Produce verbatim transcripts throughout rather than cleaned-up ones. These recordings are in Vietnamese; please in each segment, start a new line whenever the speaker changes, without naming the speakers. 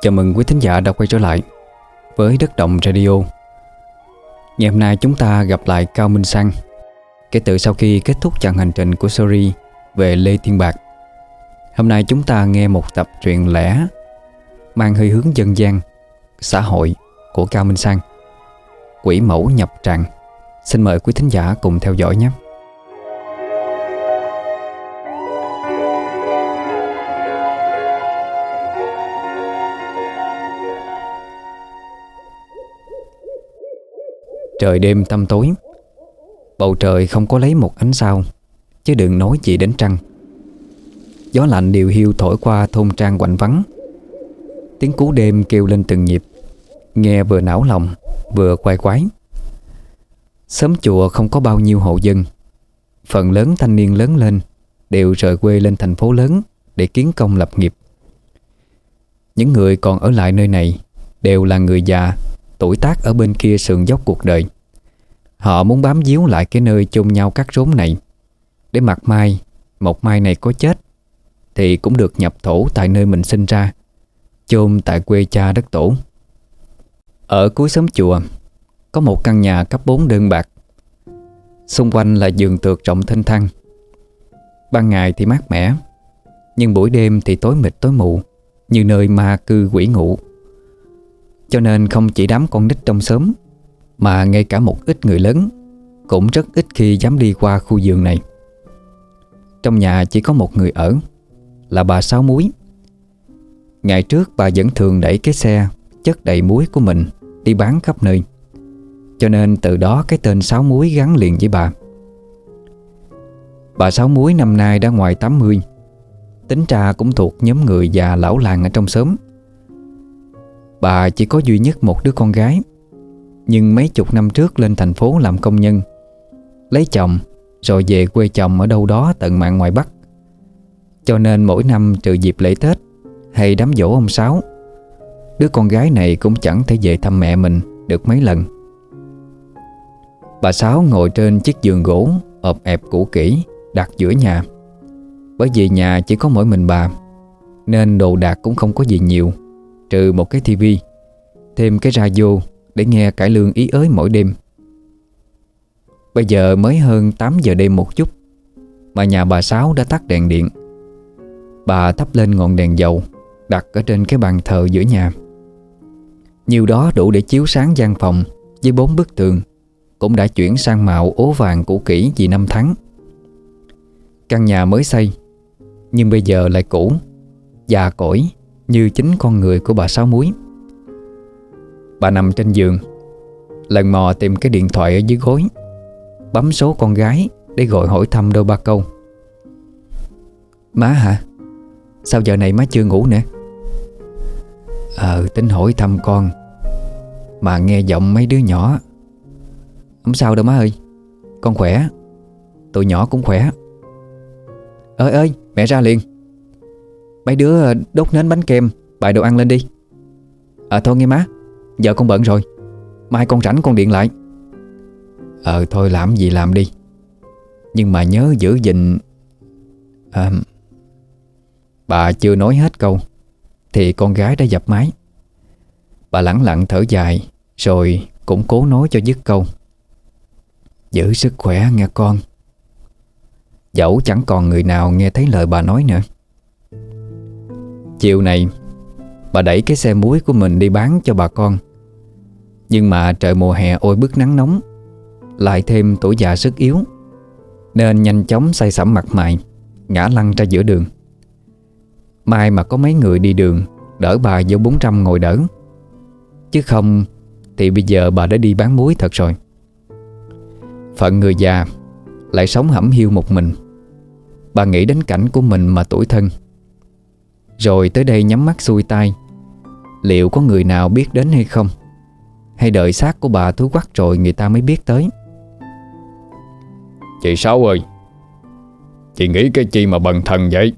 Chào mừng quý thính giả đã quay trở lại với Đất Động Radio. Ngày hôm nay chúng ta gặp lại Cao Minh Sang kể từ sau khi kết thúc chặng hành trình của series về Lê Thiên Bạc. Hôm nay chúng ta nghe một tập truyện lẻ mang hơi hướng dân gian, xã hội của Cao Minh Sang, Quỷ Mẫu Nhập Tràng. Xin mời quý thính giả cùng theo dõi nhé. Trời đêm tăm tối, bầu trời không có lấy một ánh sao, chứ đừng nói gì đến trăng. Gió lạnh điều hiu thổi qua thôn trang quạnh vắng. Tiếng cú đêm kêu lên từng nhịp, nghe vừa não lòng vừa quay quái. Xóm chùa không có bao nhiêu hộ dân. Phần lớn thanh niên lớn lên đều rời quê lên thành phố lớn để kiến công lập nghiệp. Những người còn ở lại nơi này đều là người già, tuổi tác ở bên kia sườn dốc cuộc đời. Họ muốn bám víu lại cái nơi chôn nhau cắt rốn này, để mặt mai, một mai này có chết thì cũng được nhập thổ tại nơi mình sinh ra, chôn tại quê cha đất tổ. Ở cuối xóm chùa có một căn nhà cấp bốn đơn bạc. Xung quanh là vườn tược rộng thênh thang. Ban ngày thì mát mẻ, nhưng buổi đêm thì tối mịt tối mù, như nơi ma cư quỷ ngụ. Cho nên không chỉ đám con nít trong xóm, mà ngay cả một ít người lớn cũng rất ít khi dám đi qua khu vườn này. Trong nhà chỉ có một người ở, là bà Sáu Múi. Ngày trước bà vẫn thường đẩy cái xe chất đầy muối của mình đi bán khắp nơi, cho nên từ đó cái tên Sáu Múi gắn liền với bà. Bà Sáu Múi năm nay đã ngoài tám mươi, tính ra cũng thuộc nhóm người già lão làng ở trong xóm. Bà chỉ có duy nhất một đứa con gái, nhưng mấy chục năm trước lên thành phố làm công nhân, lấy chồng rồi về quê chồng ở đâu đó tận mạn ngoài Bắc. Cho nên mỗi năm trừ dịp lễ Tết hay đám giỗ ông Sáu, đứa con gái này cũng chẳng thể về thăm mẹ mình được mấy lần. Bà Sáu ngồi trên chiếc giường gỗ ọp ẹp cũ kỹ đặt giữa nhà. Bởi vì nhà chỉ có mỗi mình bà, nên đồ đạc cũng không có gì nhiều, trừ một cái tivi, thêm cái radio để nghe cải lương ý ới mỗi đêm. Bây giờ mới hơn tám giờ đêm một chút mà nhà bà Sáu đã tắt đèn điện. Bà thắp lên ngọn đèn dầu đặt ở trên cái bàn thờ giữa nhà. Nhiều đó đủ để chiếu sáng gian phòng với bốn bức tường cũng đã chuyển sang màu ố vàng cũ kỹ vì năm tháng. Căn nhà mới xây, nhưng bây giờ lại cũ, già cỗi như chính con người của bà Sáu Múi. Bà nằm trên giường, lần mò tìm cái điện thoại ở dưới gối, bấm số con gái để gọi hỏi thăm đôi ba câu. Má hả? Sao giờ này má chưa ngủ nữa? Ờ, tính hỏi thăm con, mà nghe giọng mấy đứa nhỏ. Không sao đâu má ơi, con khỏe, tụi nhỏ cũng khỏe. Ơi ơi, mẹ ra liền. Mấy đứa đốt nến bánh kem, bày đồ ăn lên đi. Ờ thôi nghe má, giờ con bận rồi, mai con rảnh con điện lại. Ờ thôi làm gì làm đi, nhưng mà nhớ giữ gìn. à, Bà chưa nói hết câu thì con gái đã dập máy. Bà lẳng lặng thở dài, rồi cũng cố nói cho dứt câu. Giữ sức khỏe nghe con. Dẫu chẳng còn người nào nghe thấy lời bà nói nữa. Chiều này bà đẩy cái xe muối của mình đi bán cho bà con. Nhưng mà trời mùa hè ôi bức nắng nóng, lại thêm tuổi già sức yếu, nên nhanh chóng say sẩm mặt mày, ngã lăn ra giữa đường. May mà có mấy người đi đường đỡ bà vô bốn trăm ngồi đỡ, chứ không thì bây giờ bà đã đi bán muối thật rồi. Phận người già lại sống hẩm hiu một mình, bà nghĩ đến cảnh của mình mà tủi thân. Rồi tới đây nhắm mắt xuôi tai, liệu có người nào biết đến hay không, hay đợi xác của bà thúi quắc rồi người ta mới biết tới.
Chị Sáu ơi, chị nghĩ cái chi mà bần thần vậy?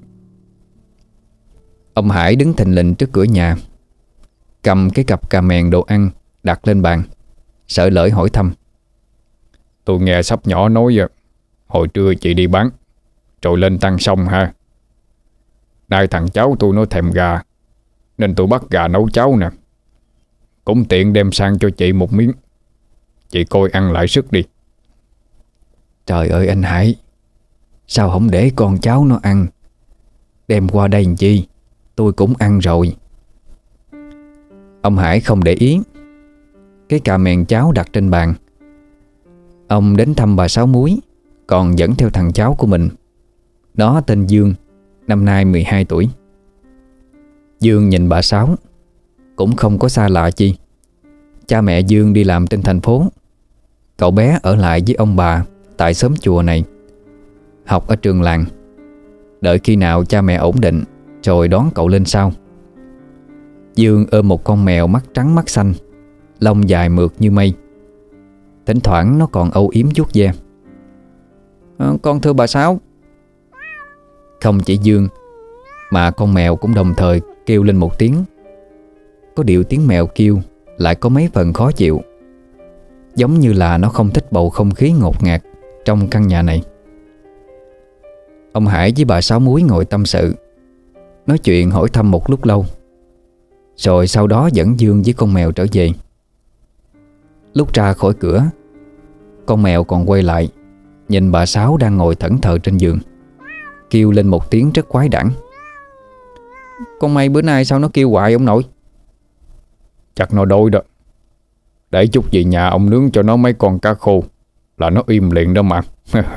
Ông Hải đứng thình lình trước cửa nhà, cầm cái cặp cà mèn đồ ăn đặt lên bàn, sợ lỡ hỏi thăm.
Tôi nghe sắp nhỏ nói hồi trưa chị đi bán rồi lên tăng xong ha. Nay thằng cháu tôi nó thèm gà, nên tôi bắt gà nấu cháo nè. Cũng tiện đem sang cho chị một miếng. Chị coi ăn lại sức đi.
Trời ơi anh Hải, sao không để con cháu nó ăn? Đem qua đây làm chi? Tôi cũng ăn rồi. Ông Hải không để ý. Cái cà mèn cháo đặt trên bàn. Ông đến thăm bà Sáu Múi, còn dẫn theo thằng cháu của mình. Nó tên Dương, năm nay mười hai tuổi. Dương nhìn bà Sáu cũng không có xa lạ chi. Cha mẹ Dương đi làm trên thành phố. Cậu bé ở lại với ông bà tại xóm chùa này, học ở trường làng. Đợi khi nào cha mẹ ổn định rồi đón cậu lên sau. Dương ôm một con mèo mắt trắng mắt xanh, lông dài mượt như mây. Thỉnh thoảng nó còn âu yếm vuốt ve. à, Con thưa bà Sáu. Không chỉ Dương mà con mèo cũng đồng thời kêu lên một tiếng. Có điệu tiếng mèo kêu lại có mấy phần khó chịu, giống như là nó không thích bầu không khí ngột ngạt trong căn nhà này. Ông Hải với bà Sáu Múi ngồi tâm sự, nói chuyện hỏi thăm một lúc lâu, rồi sau đó dẫn Dương với con mèo trở về. Lúc ra khỏi cửa, con mèo còn quay lại nhìn bà Sáu đang ngồi thẫn thờ trên giường, kêu lên một tiếng rất quái đản. Con mày bữa nay sao nó kêu hoài ông nội?
Chắc nó đói đó. Để chút về nhà ông nướng cho nó mấy con cá khô là nó im liền đó mà.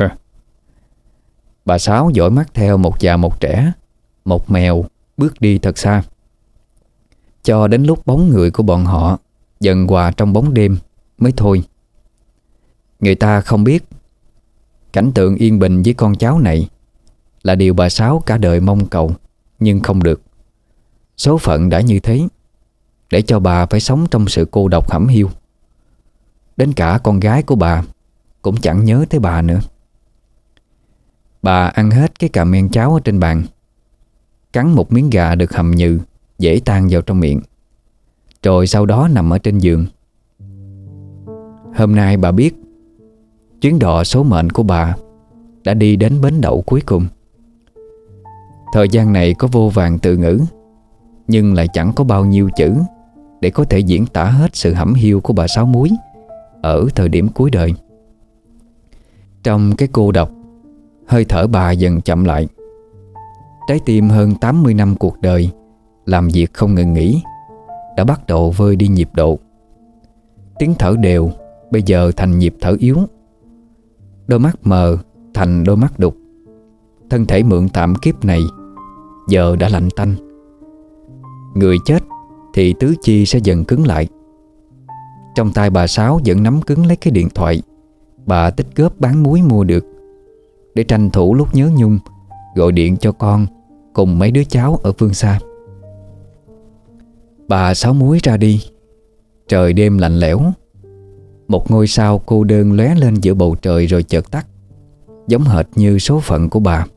Bà Sáu dõi mắt theo một già một trẻ, một mèo bước đi thật xa, cho đến lúc bóng người của bọn họ dần hòa trong bóng đêm mới thôi. Người ta không biết cảnh tượng yên bình với con cháu này là điều bà Sáu cả đời mong cầu, nhưng không được. Số phận đã như thế, để cho bà phải sống trong sự cô độc hẩm hiu. Đến cả con gái của bà cũng chẳng nhớ tới bà nữa. Bà ăn hết cái cà men cháo ở trên bàn, cắn một miếng gà được hầm nhừ dễ tan vào trong miệng, rồi sau đó nằm ở trên giường. Hôm nay bà biết chuyến đò số mệnh của bà đã đi đến bến đậu cuối cùng. Thời gian này có vô vàn từ ngữ, nhưng lại chẳng có bao nhiêu chữ để có thể diễn tả hết sự hẩm hiu của bà Sáu Múi ở thời điểm cuối đời. Trong cái cô độc, hơi thở bà dần chậm lại. Trái tim hơn tám mươi năm cuộc đời làm việc không ngừng nghỉ đã bắt đầu vơi đi nhịp độ. Tiếng thở đều bây giờ thành nhịp thở yếu. Đôi mắt mờ thành đôi mắt đục. Thân thể mượn tạm kiếp này giờ đã lạnh tanh. Người chết thì tứ chi sẽ dần cứng lại. Trong tay bà Sáu vẫn nắm cứng lấy cái điện thoại bà tích góp bán muối mua được, để tranh thủ lúc nhớ nhung gọi điện cho con cùng mấy đứa cháu ở phương xa. Bà Sáu Múi ra đi. Trời đêm lạnh lẽo. Một ngôi sao cô đơn lóe lên giữa bầu trời rồi chợt tắt, giống hệt như số phận của bà.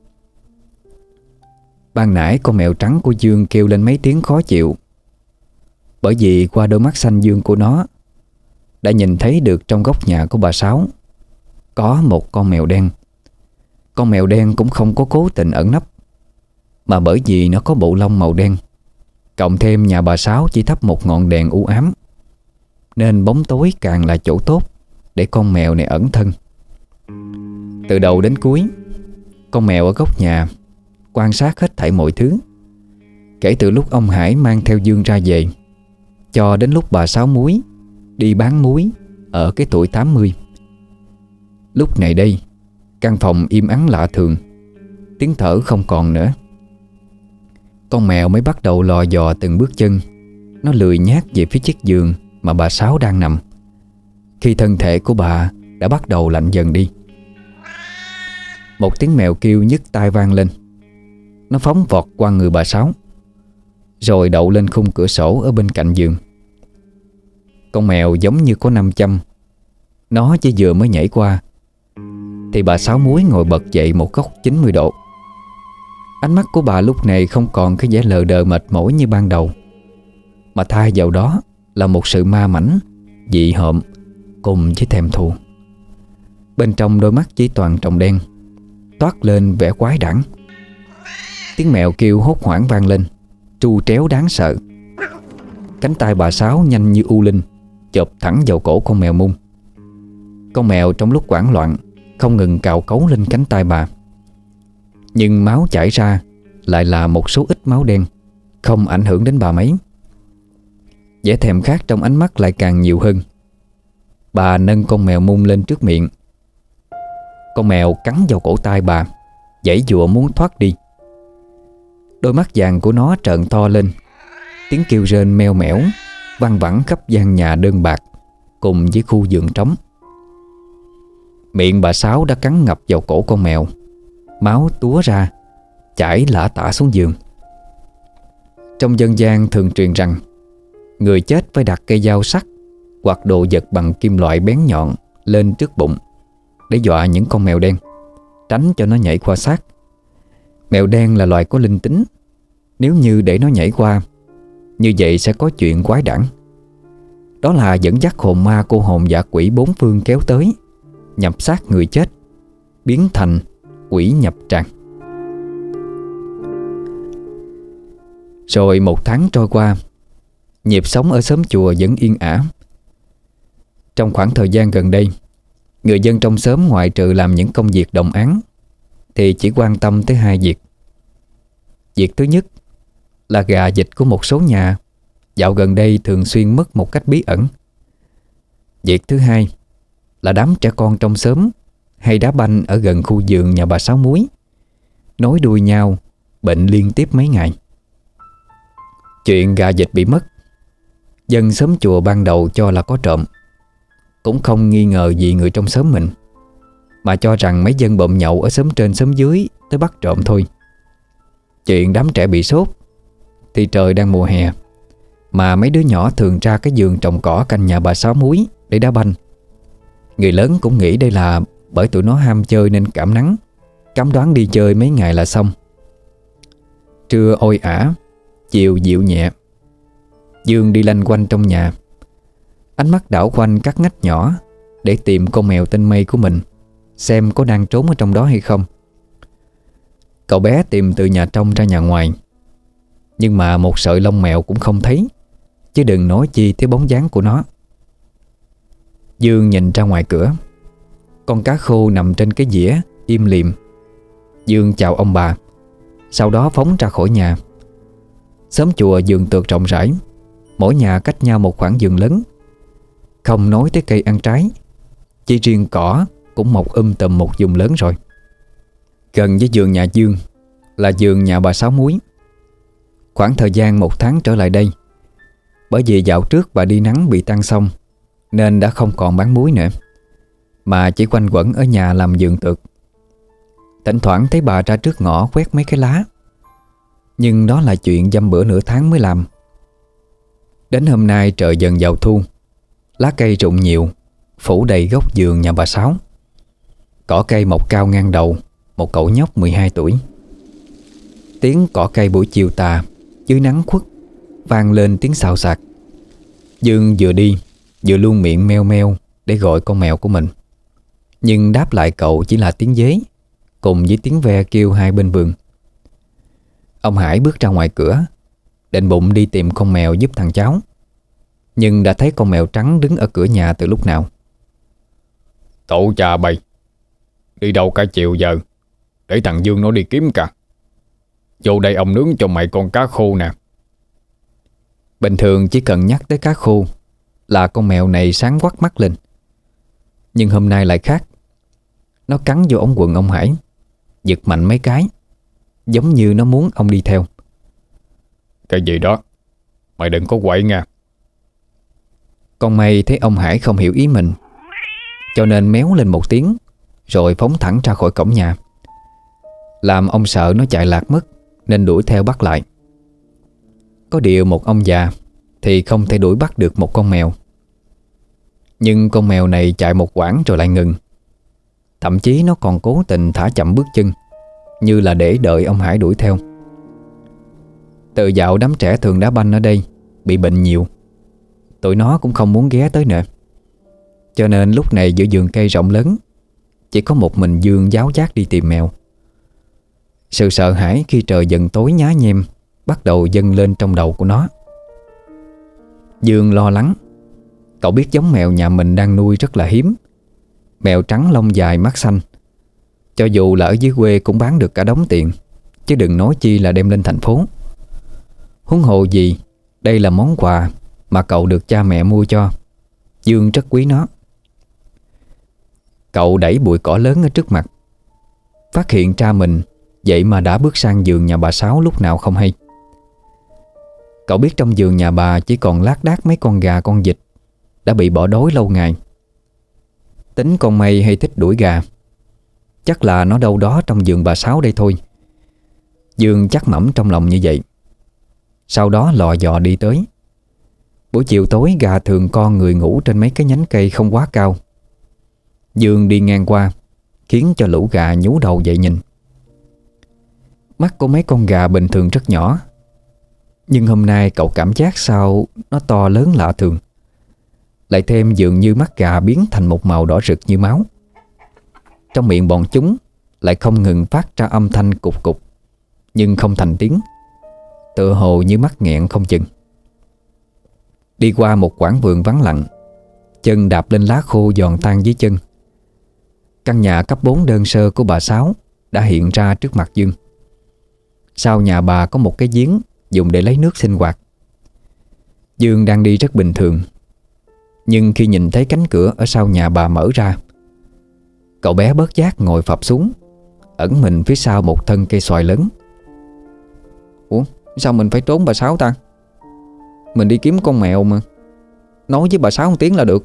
Ban nãy con mèo trắng của Dương kêu lên mấy tiếng khó chịu, bởi vì qua đôi mắt xanh dương của nó đã nhìn thấy được trong góc nhà của bà Sáu có một con mèo đen. Con mèo đen cũng không có cố tình ẩn nấp, mà bởi vì nó có bộ lông màu đen, cộng thêm nhà bà Sáu chỉ thắp một ngọn đèn u ám, nên bóng tối càng là chỗ tốt để con mèo này ẩn thân. Từ đầu đến cuối, con mèo ở góc nhà quan sát hết thảy mọi thứ, kể từ lúc ông Hải mang theo Dương ra về, cho đến lúc bà Sáu Múi đi bán muối ở cái tuổi tám mươi. Lúc này đây, căn phòng im ắng lạ thường, tiếng thở không còn nữa. Con mèo mới bắt đầu lò dò từng bước chân. Nó lười nhác về phía chiếc giường mà bà Sáu đang nằm, khi thân thể của bà đã bắt đầu lạnh dần đi. Một tiếng mèo kêu nhức tai vang lên. Nó phóng vọt qua người bà Sáu, rồi đậu lên khung cửa sổ ở bên cạnh giường. Con mèo giống như có năm châm. Nó chỉ vừa mới nhảy qua thì bà Sáu Múi ngồi bật dậy một góc chín mươi độ. Ánh mắt của bà lúc này không còn cái vẻ lờ đờ mệt mỏi như ban đầu, mà thay vào đó là một sự ma mãnh, dị hợm cùng với thèm thuồng. Bên trong đôi mắt chỉ toàn tròng đen, toát lên vẻ quái đản. Tiếng mèo kêu hốt hoảng vang lên, tru tréo đáng sợ. Cánh tay bà Sáu nhanh như u linh chộp thẳng vào cổ con mèo Mung. Con mèo trong lúc hoảng loạn không ngừng cào cấu lên cánh tay bà. Nhưng máu chảy ra lại là một số ít máu đen, không ảnh hưởng đến bà mấy. Vẻ thèm khát trong ánh mắt lại càng nhiều hơn. Bà nâng con mèo Mung lên trước miệng. Con mèo cắn vào cổ tay bà, giãy giụa muốn thoát đi. Đôi mắt vàng của nó trợn to lên, tiếng kêu rên meo mẻo văng vẳng khắp gian nhà đơn bạc cùng với khu vườn trống. Miệng bà Sáu đã cắn ngập vào cổ con mèo, máu túa ra chảy lả tả xuống giường. Trong dân gian thường truyền rằng người chết phải đặt cây dao sắc hoặc đồ vật bằng kim loại bén nhọn lên trước bụng để dọa những con mèo đen, tránh cho nó nhảy qua xác. Mèo đen là loài có linh tính, nếu như để nó nhảy qua, như vậy sẽ có chuyện quái đản. Đó là dẫn dắt hồn ma cô hồn dã quỷ bốn phương kéo tới, nhập xác người chết, biến thành quỷ nhập tràng. Rồi một tháng trôi qua, nhịp sống ở xóm chùa vẫn yên ả. Trong khoảng thời gian gần đây, người dân trong xóm ngoại trừ làm những công việc đồng áng thì chỉ quan tâm tới hai việc. Việc thứ nhất là gà vịt của một số nhà dạo gần đây thường xuyên mất một cách bí ẩn. Việc thứ hai là đám trẻ con trong xóm hay đá banh ở gần khu vườn nhà bà Sáu Muối, nối đuôi nhau bệnh liên tiếp mấy ngày. Chuyện gà vịt bị mất, dân xóm chùa ban đầu cho là có trộm, cũng không nghi ngờ gì người trong xóm mình, mà cho rằng mấy dân bộm nhậu ở xóm trên xóm dưới tới bắt trộm thôi. Chuyện đám trẻ bị sốt thì trời đang mùa hè, mà mấy đứa nhỏ thường ra cái vườn trồng cỏ cạnh nhà bà Sáu Muối để đá banh. Người lớn cũng nghĩ đây là bởi tụi nó ham chơi nên cảm nắng, cấm đoán đi chơi mấy ngày là xong. Trưa ôi ả, chiều dịu nhẹ, Dương đi lanh quanh trong nhà, ánh mắt đảo quanh các ngách nhỏ để tìm con mèo tên Mây của mình, xem có đang trốn ở trong đó hay không. Cậu bé tìm từ nhà trong ra nhà ngoài, nhưng mà một sợi lông mèo cũng không thấy, chứ đừng nói chi tới bóng dáng của nó. Dương nhìn ra ngoài cửa, con cá khô nằm trên cái dĩa im lìm. Dương chào ông bà, sau đó phóng ra khỏi nhà. Xóm chùa vườn tược rộng rãi, mỗi nhà cách nhau một khoảng vườn lớn, không nói tới cây ăn trái, chỉ riêng cỏ cũng mọc um tùm một vùng lớn rồi. Gần với vườn nhà Dương là vườn nhà bà Sáu Muối. Khoảng thời gian một tháng trở lại đây, bởi vì dạo trước bà đi nắng bị tăng xong nên đã không còn bán muối nữa, mà chỉ quanh quẩn ở nhà làm vườn tược. Thỉnh thoảng thấy bà ra trước ngõ quét mấy cái lá, nhưng đó là chuyện dăm bữa nửa tháng mới làm. Đến hôm nay trời dần vào thu, lá cây rụng nhiều, phủ đầy gốc vườn nhà bà Sáu. Cỏ cây mọc cao ngang đầu một cậu nhóc mười hai tuổi. Tiếng cỏ cây buổi chiều tà dưới nắng khuất vang lên tiếng xào xạc. Dương vừa đi vừa luôn miệng meo meo để gọi con mèo của mình, nhưng đáp lại cậu chỉ là tiếng dế cùng với tiếng ve kêu hai bên vườn. Ông Hải bước ra ngoài cửa, định bụng đi tìm con mèo giúp thằng cháu, nhưng đã thấy con mèo trắng đứng ở cửa nhà từ lúc nào.
Tổ cha bay, đi đâu cả chiều giờ, để thằng Dương nó đi kiếm cả. Vô đây ông nướng cho mày con cá khô nè.
Bình thường chỉ cần nhắc tới cá khô là con mèo này sáng quắc mắt lên, nhưng hôm nay lại khác. Nó cắn vô ống quần ông Hải, giật mạnh mấy cái, giống như nó muốn ông đi theo.
Cái gì đó, mày đừng có quậy nha.
Con Mây thấy ông Hải không hiểu ý mình, cho nên méo lên một tiếng rồi phóng thẳng ra khỏi cổng nhà, làm ông sợ nó chạy lạc mất nên đuổi theo bắt lại. Có điều một ông già thì không thể đuổi bắt được một con mèo. Nhưng con mèo này chạy một quãng rồi lại ngừng. Thậm chí nó còn cố tình thả chậm bước chân, như là để đợi ông Hải đuổi theo. Từ dạo đám trẻ thường đá banh ở đây bị bệnh nhiều, tụi nó cũng không muốn ghé tới nữa. Cho nên lúc này giữa vườn cây rộng lớn, chỉ có một mình Dương giáo giác đi tìm mèo. Sự sợ hãi khi trời dần tối nhá nhem bắt đầu dâng lên trong đầu của nó. Dương lo lắng. Cậu biết giống mèo nhà mình đang nuôi rất là hiếm. Mèo trắng lông dài mắt xanh. Cho dù là ở dưới quê cũng bán được cả đống tiền, chứ đừng nói chi là đem lên thành phố. Huống hồ gì, đây là món quà mà cậu được cha mẹ mua cho. Dương rất quý nó. Cậu đẩy bụi cỏ lớn ở trước mặt, phát hiện cha mình vậy mà đã bước sang giường nhà bà Sáu lúc nào không hay. Cậu biết trong giường nhà bà chỉ còn lác đác mấy con gà con vịt đã bị bỏ đói lâu ngày. Tính con Mây hay thích đuổi gà, chắc là nó đâu đó trong giường bà Sáu đây thôi. Dương chắc mẩm trong lòng như vậy. Sau đó lò dò đi tới. Buổi chiều tối gà thường con người ngủ trên mấy cái nhánh cây không quá cao. Dương đi ngang qua khiến cho lũ gà nhú đầu dậy nhìn. Mắt của mấy con gà bình thường rất nhỏ, nhưng hôm nay cậu cảm giác sao nó to lớn lạ thường. Lại thêm dường như mắt gà biến thành một màu đỏ rực như máu. Trong miệng bọn chúng lại không ngừng phát ra âm thanh cục cục, nhưng không thành tiếng, tựa hồ như mắc nghẹn không chừng. Đi qua một quảng vườn vắng lặng, chân đạp lên lá khô giòn tan dưới chân. Căn nhà cấp bốn đơn sơ của bà Sáu đã hiện ra trước mặt Dương. Sau nhà bà có một cái giếng dùng để lấy nước sinh hoạt. Dương đang đi rất bình thường, nhưng khi nhìn thấy cánh cửa ở sau nhà bà mở ra, cậu bé bớt giác ngồi phập xuống, ẩn mình phía sau một thân cây xoài lớn. Ủa, sao mình phải trốn bà Sáu ta? Mình đi kiếm con mèo mà. Nói với bà Sáu một tiếng là được.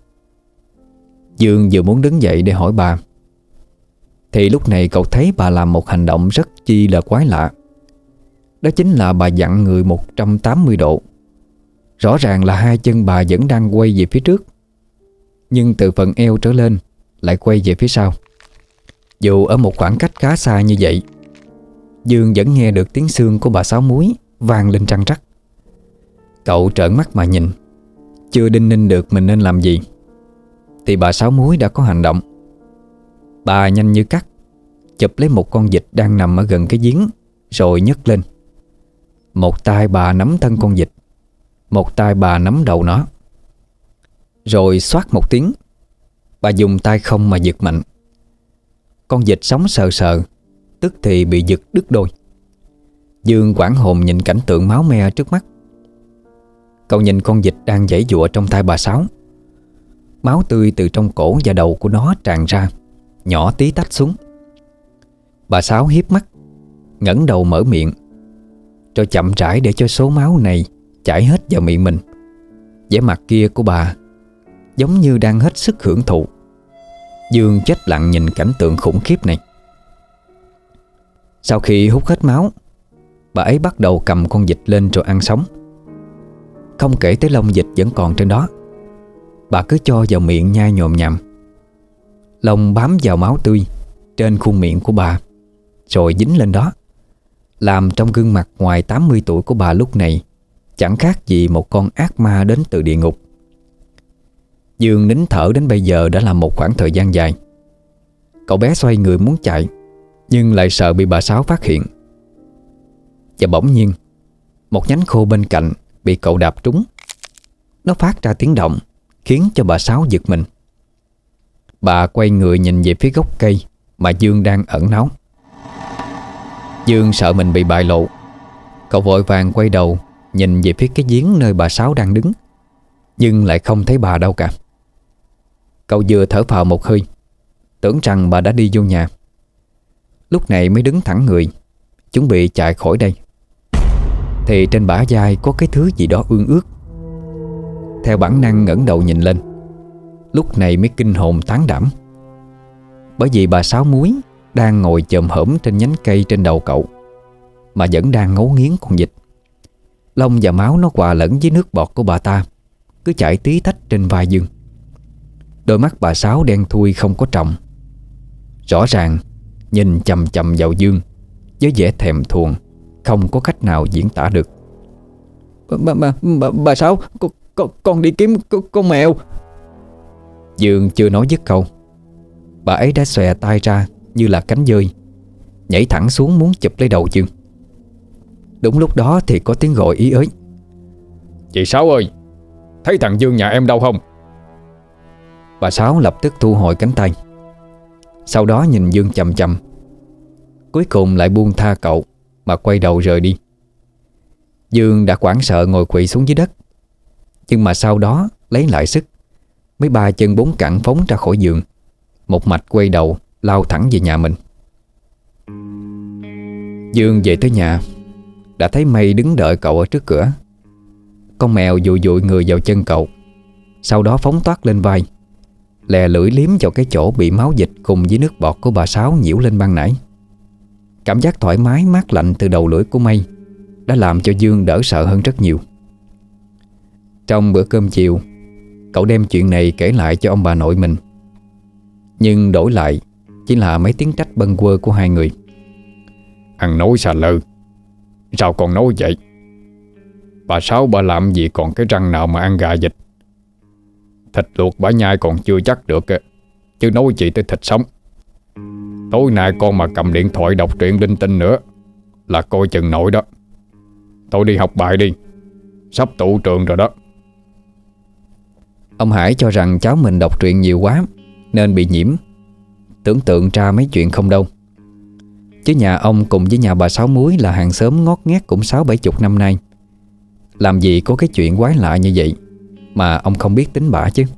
Dương vừa muốn đứng dậy để hỏi bà, thì lúc này cậu thấy bà làm một hành động rất chi là quái lạ. Đó chính là bà vặn người một trăm tám mươi độ. Rõ ràng là hai chân bà vẫn đang quay về phía trước, nhưng từ phần eo trở lên lại quay về phía sau. Dù ở một khoảng cách khá xa như vậy, Dương vẫn nghe được tiếng xương của bà Sáu Muối vang lên trăng trắc. Cậu trợn mắt mà nhìn, chưa đinh ninh được mình nên làm gì, thì bà Sáu Muối đã có hành động. Bà nhanh như cắt chụp lấy một con vịt đang nằm ở gần cái giếng, rồi nhấc lên. Một tay bà nắm thân con vịt, một tay bà nắm đầu nó. Rồi xoát một tiếng, bà dùng tay không mà giật mạnh. Con vịt sống sờ sờ, tức thì bị giật đứt đôi. Dương hoảng hồn nhìn cảnh tượng máu me trước mắt. Cậu nhìn con vịt đang giãy giụa trong tay bà Sáu. Máu tươi từ trong cổ và đầu của nó tràn ra, nhỏ tí tách xuống. Bà Sáu hiếp mắt, ngẩng đầu mở miệng, rồi chậm rãi để cho số máu này chảy hết vào miệng mình. Vẻ mặt kia của bà giống như đang hết sức hưởng thụ. Dương chết lặng nhìn cảnh tượng khủng khiếp này. Sau khi hút hết máu, bà ấy bắt đầu cầm con vịt lên rồi ăn sống. Không kể tới lông vịt vẫn còn trên đó, bà cứ cho vào miệng nhai nhồm nhằm. Lông bám vào máu tươi trên khuôn miệng của bà, rồi dính lên đó, làm trong gương mặt ngoài tám mươi tuổi của bà lúc này chẳng khác gì một con ác ma đến từ địa ngục. Dương nín thở đến bây giờ đã là một khoảng thời gian dài. Cậu bé xoay người muốn chạy, nhưng lại sợ bị bà Sáu phát hiện. Và bỗng nhiên, một nhánh khô bên cạnh bị cậu đạp trúng. Nó phát ra tiếng động khiến cho bà Sáu giật mình. Bà quay người nhìn về phía gốc cây mà Dương đang ẩn náu. Dương sợ mình bị bại lộ. Cậu vội vàng quay đầu nhìn về phía cái giếng nơi bà Sáu đang đứng, nhưng lại không thấy bà đâu cả. Cậu vừa thở phào một hơi, tưởng rằng bà đã đi vô nhà. Lúc này mới đứng thẳng người, chuẩn bị chạy khỏi đây, thì trên bả vai có cái thứ gì đó ương ướt. Theo bản năng ngẩng đầu nhìn lên, lúc này mới kinh hồn tán đảm. Bởi vì bà Sáu Muối đang ngồi chồm hổm trên nhánh cây trên đầu cậu, mà vẫn đang ngấu nghiến con vịt. Lông và máu nó hòa lẫn với nước bọt của bà ta, cứ chảy tí tách trên vai Dương. Đôi mắt bà Sáu đen thui không có tròng, rõ ràng nhìn chằm chằm vào Dương với vẻ thèm thuồng không có cách nào diễn tả được. Bà, bà, bà, bà Sáu, con, con, con đi kiếm con, con mèo. Dương chưa nói dứt câu, bà ấy đã xòe tay ra như là cánh dơi, nhảy thẳng xuống muốn chụp lấy đầu Dương. Đúng lúc đó thì có tiếng gọi ý ới.
Chị Sáu ơi, thấy thằng Dương nhà em đâu không?
Bà Sáu lập tức thu hồi cánh tay, sau đó nhìn Dương chằm chằm, cuối cùng lại buông tha cậu mà quay đầu rời đi. Dương đã hoảng sợ ngồi quỵ xuống dưới đất, nhưng mà sau đó lấy lại sức, mấy ba chân bốn cẳng phóng ra khỏi giường, một mạch quay đầu lao thẳng về nhà mình. Dương về tới nhà đã thấy Mây đứng đợi cậu ở trước cửa. Con mèo dụi dụi người vào chân cậu, sau đó phóng toát lên vai, lè lưỡi liếm vào cái chỗ bị máu dịch cùng với nước bọt của bà Sáu nhiễu lên ban nãy. Cảm giác thoải mái mát lạnh từ đầu lưỡi của Mây đã làm cho Dương đỡ sợ hơn rất nhiều. Trong bữa cơm chiều, cậu đem chuyện này kể lại cho ông bà nội mình, nhưng đổi lại chỉ là mấy tiếng trách bâng quơ của hai người.
Ăn nói xà lơ, sao còn nói vậy? Bà Sáu bà làm gì còn cái răng nào mà ăn gà vịt. Thịt luộc bả nhai còn chưa chắc được, chứ nói gì tới thịt sống. Tối nay con mà cầm điện thoại đọc truyện linh tinh nữa là coi chừng nổi đó. Thôi đi học bài đi, sắp tụ trường rồi đó.
Ông Hải cho rằng cháu mình đọc truyện nhiều quá nên bị nhiễm, tưởng tượng ra mấy chuyện không đâu. Chứ nhà ông cùng với nhà bà Sáu Muối là hàng xóm ngót nghét cũng sáu bảy chục năm nay, làm gì có cái chuyện quái lạ như vậy mà ông không biết tính bả chứ.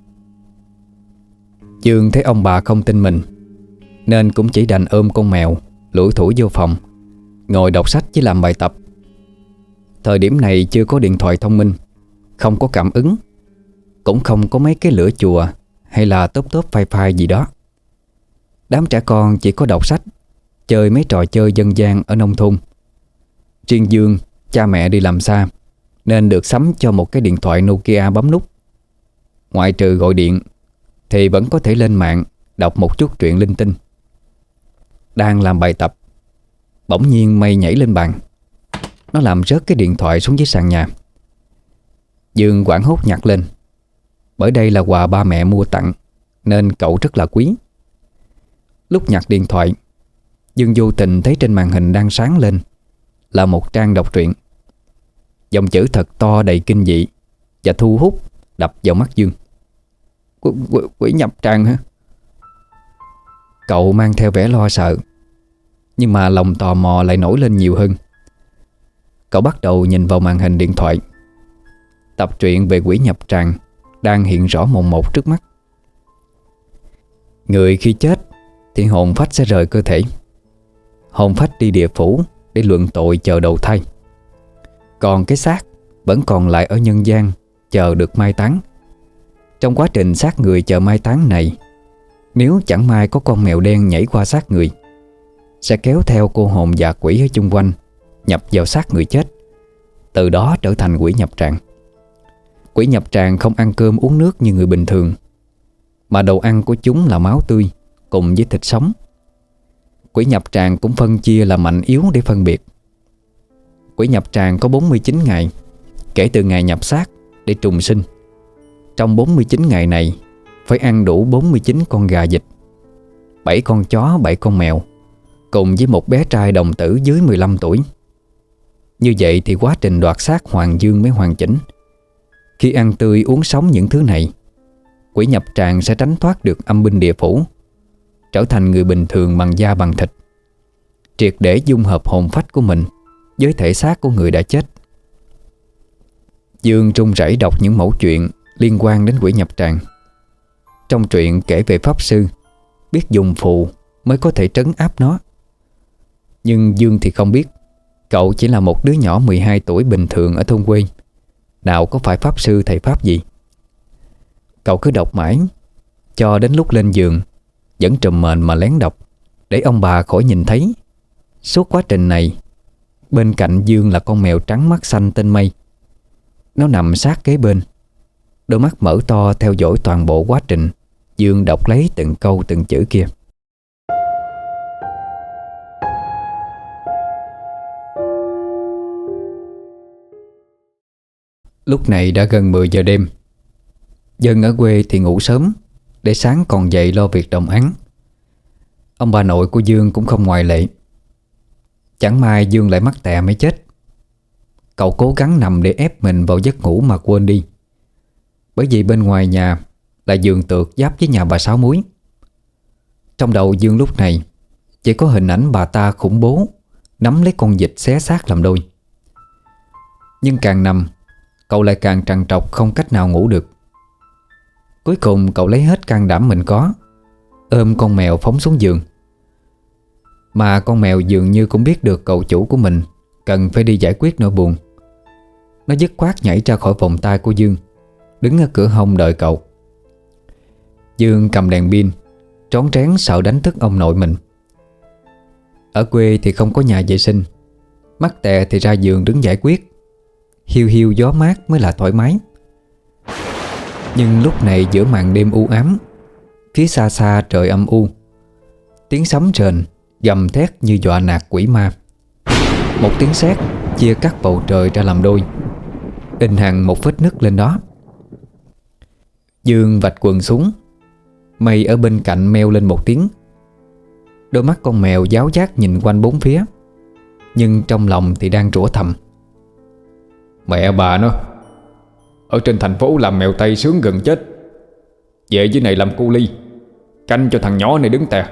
Dương thấy ông bà không tin mình nên cũng chỉ đành ôm con mèo lủi thủi vô phòng, ngồi đọc sách với làm bài tập. Thời điểm này chưa có điện thoại thông minh, không có cảm ứng, cũng không có mấy cái lửa chùa hay là top top phai phai gì đó. Đám trẻ con chỉ có đọc sách, chơi mấy trò chơi dân gian ở nông thôn. Riêng Dương, cha mẹ đi làm xa nên được sắm cho một cái điện thoại Nokia bấm nút. Ngoại trừ gọi điện thì vẫn có thể lên mạng đọc một chút truyện linh tinh. Đang làm bài tập, bỗng nhiên Mây nhảy lên bàn. Nó làm rớt cái điện thoại xuống dưới sàn nhà. Dương hoảng hốt nhặt lên, bởi đây là quà ba mẹ mua tặng nên cậu rất là quý. Lúc nhặt điện thoại, Dương vô tình thấy trên màn hình đang sáng lên là một trang đọc truyện. Dòng chữ thật to đầy kinh dị và thu hút đập vào mắt Dương. Quỷ, quỷ, quỷ nhập tràng hả? Cậu mang theo vẻ lo sợ, nhưng mà lòng tò mò lại nổi lên nhiều hơn. Cậu bắt đầu nhìn vào màn hình điện thoại. Tập truyện về quỷ nhập tràng đang hiện rõ mồn một trước mắt. Người khi chết thì hồn phách sẽ rời cơ thể. Hồn phách đi địa phủ để luận tội chờ đầu thai, còn cái xác vẫn còn lại ở nhân gian chờ được mai táng. Trong quá trình xác người chờ mai táng này, nếu chẳng may có con mèo đen nhảy qua xác người, sẽ kéo theo cô hồn và quỷ ở chung quanh nhập vào xác người chết, từ đó trở thành quỷ nhập tràng. Quỷ nhập tràng không ăn cơm uống nước như người bình thường, mà đồ ăn của chúng là máu tươi cùng với thịt sống. Quỷ nhập tràng cũng phân chia là mạnh yếu để phân biệt. Quỷ nhập tràng có bốn mươi chín ngày kể từ ngày nhập xác để trùng sinh. Trong bốn mươi chín ngày này phải ăn đủ bốn mươi chín con gà vịt, bảy con chó, bảy con mèo, cùng với một bé trai đồng tử dưới mười lăm tuổi. Như vậy thì quá trình đoạt xác hoàng dương mới hoàn chỉnh. Khi ăn tươi uống sống những thứ này, quỷ nhập tràng sẽ tránh thoát được âm binh địa phủ, trở thành người bình thường bằng da bằng thịt, triệt để dung hợp hồn phách của mình với thể xác của người đã chết. Dương run rẩy đọc những mẩu chuyện liên quan đến quỷ nhập tràng. Trong truyện kể về pháp sư biết dùng phù mới có thể trấn áp nó. Nhưng Dương thì không biết, cậu chỉ là một đứa nhỏ mười hai tuổi bình thường ở thôn quê, nào có phải pháp sư thầy pháp gì. Cậu cứ đọc mãi, cho đến lúc lên giường vẫn trùm mền mà lén đọc, để ông bà khỏi nhìn thấy. Suốt quá trình này, bên cạnh Dương là con mèo trắng mắt xanh tên Mây. Nó nằm sát kế bên, đôi mắt mở to theo dõi toàn bộ quá trình Dương đọc lấy từng câu từng chữ kia. Lúc này đã gần mười giờ đêm. Dân ở quê thì ngủ sớm để sáng còn dậy lo việc đồng áng. Ông bà nội của Dương cũng không ngoại lệ. Chẳng may Dương lại mắc tè mới chết. Cậu cố gắng nằm để ép mình vào giấc ngủ mà quên đi. Bởi vì bên ngoài nhà là giường tược giáp với nhà bà Sáu Múi. Trong đầu Dương lúc này chỉ có hình ảnh bà ta khủng bố nắm lấy con vịt xé xác làm đôi. Nhưng càng nằm, cậu lại càng trằn trọc không cách nào ngủ được. Cuối cùng cậu lấy hết can đảm mình có, ôm con mèo phóng xuống giường. Mà con mèo dường như cũng biết được cậu chủ của mình cần phải đi giải quyết nỗi buồn. Nó dứt khoát nhảy ra khỏi vòng tay của Dương, đứng ở cửa hông đợi cậu. Dương cầm đèn pin, trón trén sợ đánh thức ông nội mình. Ở quê thì không có nhà vệ sinh, mắc tè thì ra giường đứng giải quyết. Hiu hiu gió mát mới là thoải mái. Nhưng lúc này giữa màn đêm u ám, phía xa xa trời âm u, tiếng sấm rền gầm thét như dọa nạt quỷ ma. Một tiếng sét chia cắt bầu trời ra làm đôi, in hằn một vết nứt lên đó. Dương vạch quần xuống. Mây ở bên cạnh meo lên một tiếng. Đôi mắt con mèo giáo giác nhìn quanh bốn phía, nhưng trong lòng thì đang rủa thầm:
mẹ bà nó, ở trên thành phố làm mèo Tây sướng gần chết, về dưới này làm cu ly, canh cho thằng nhỏ này đứng tè.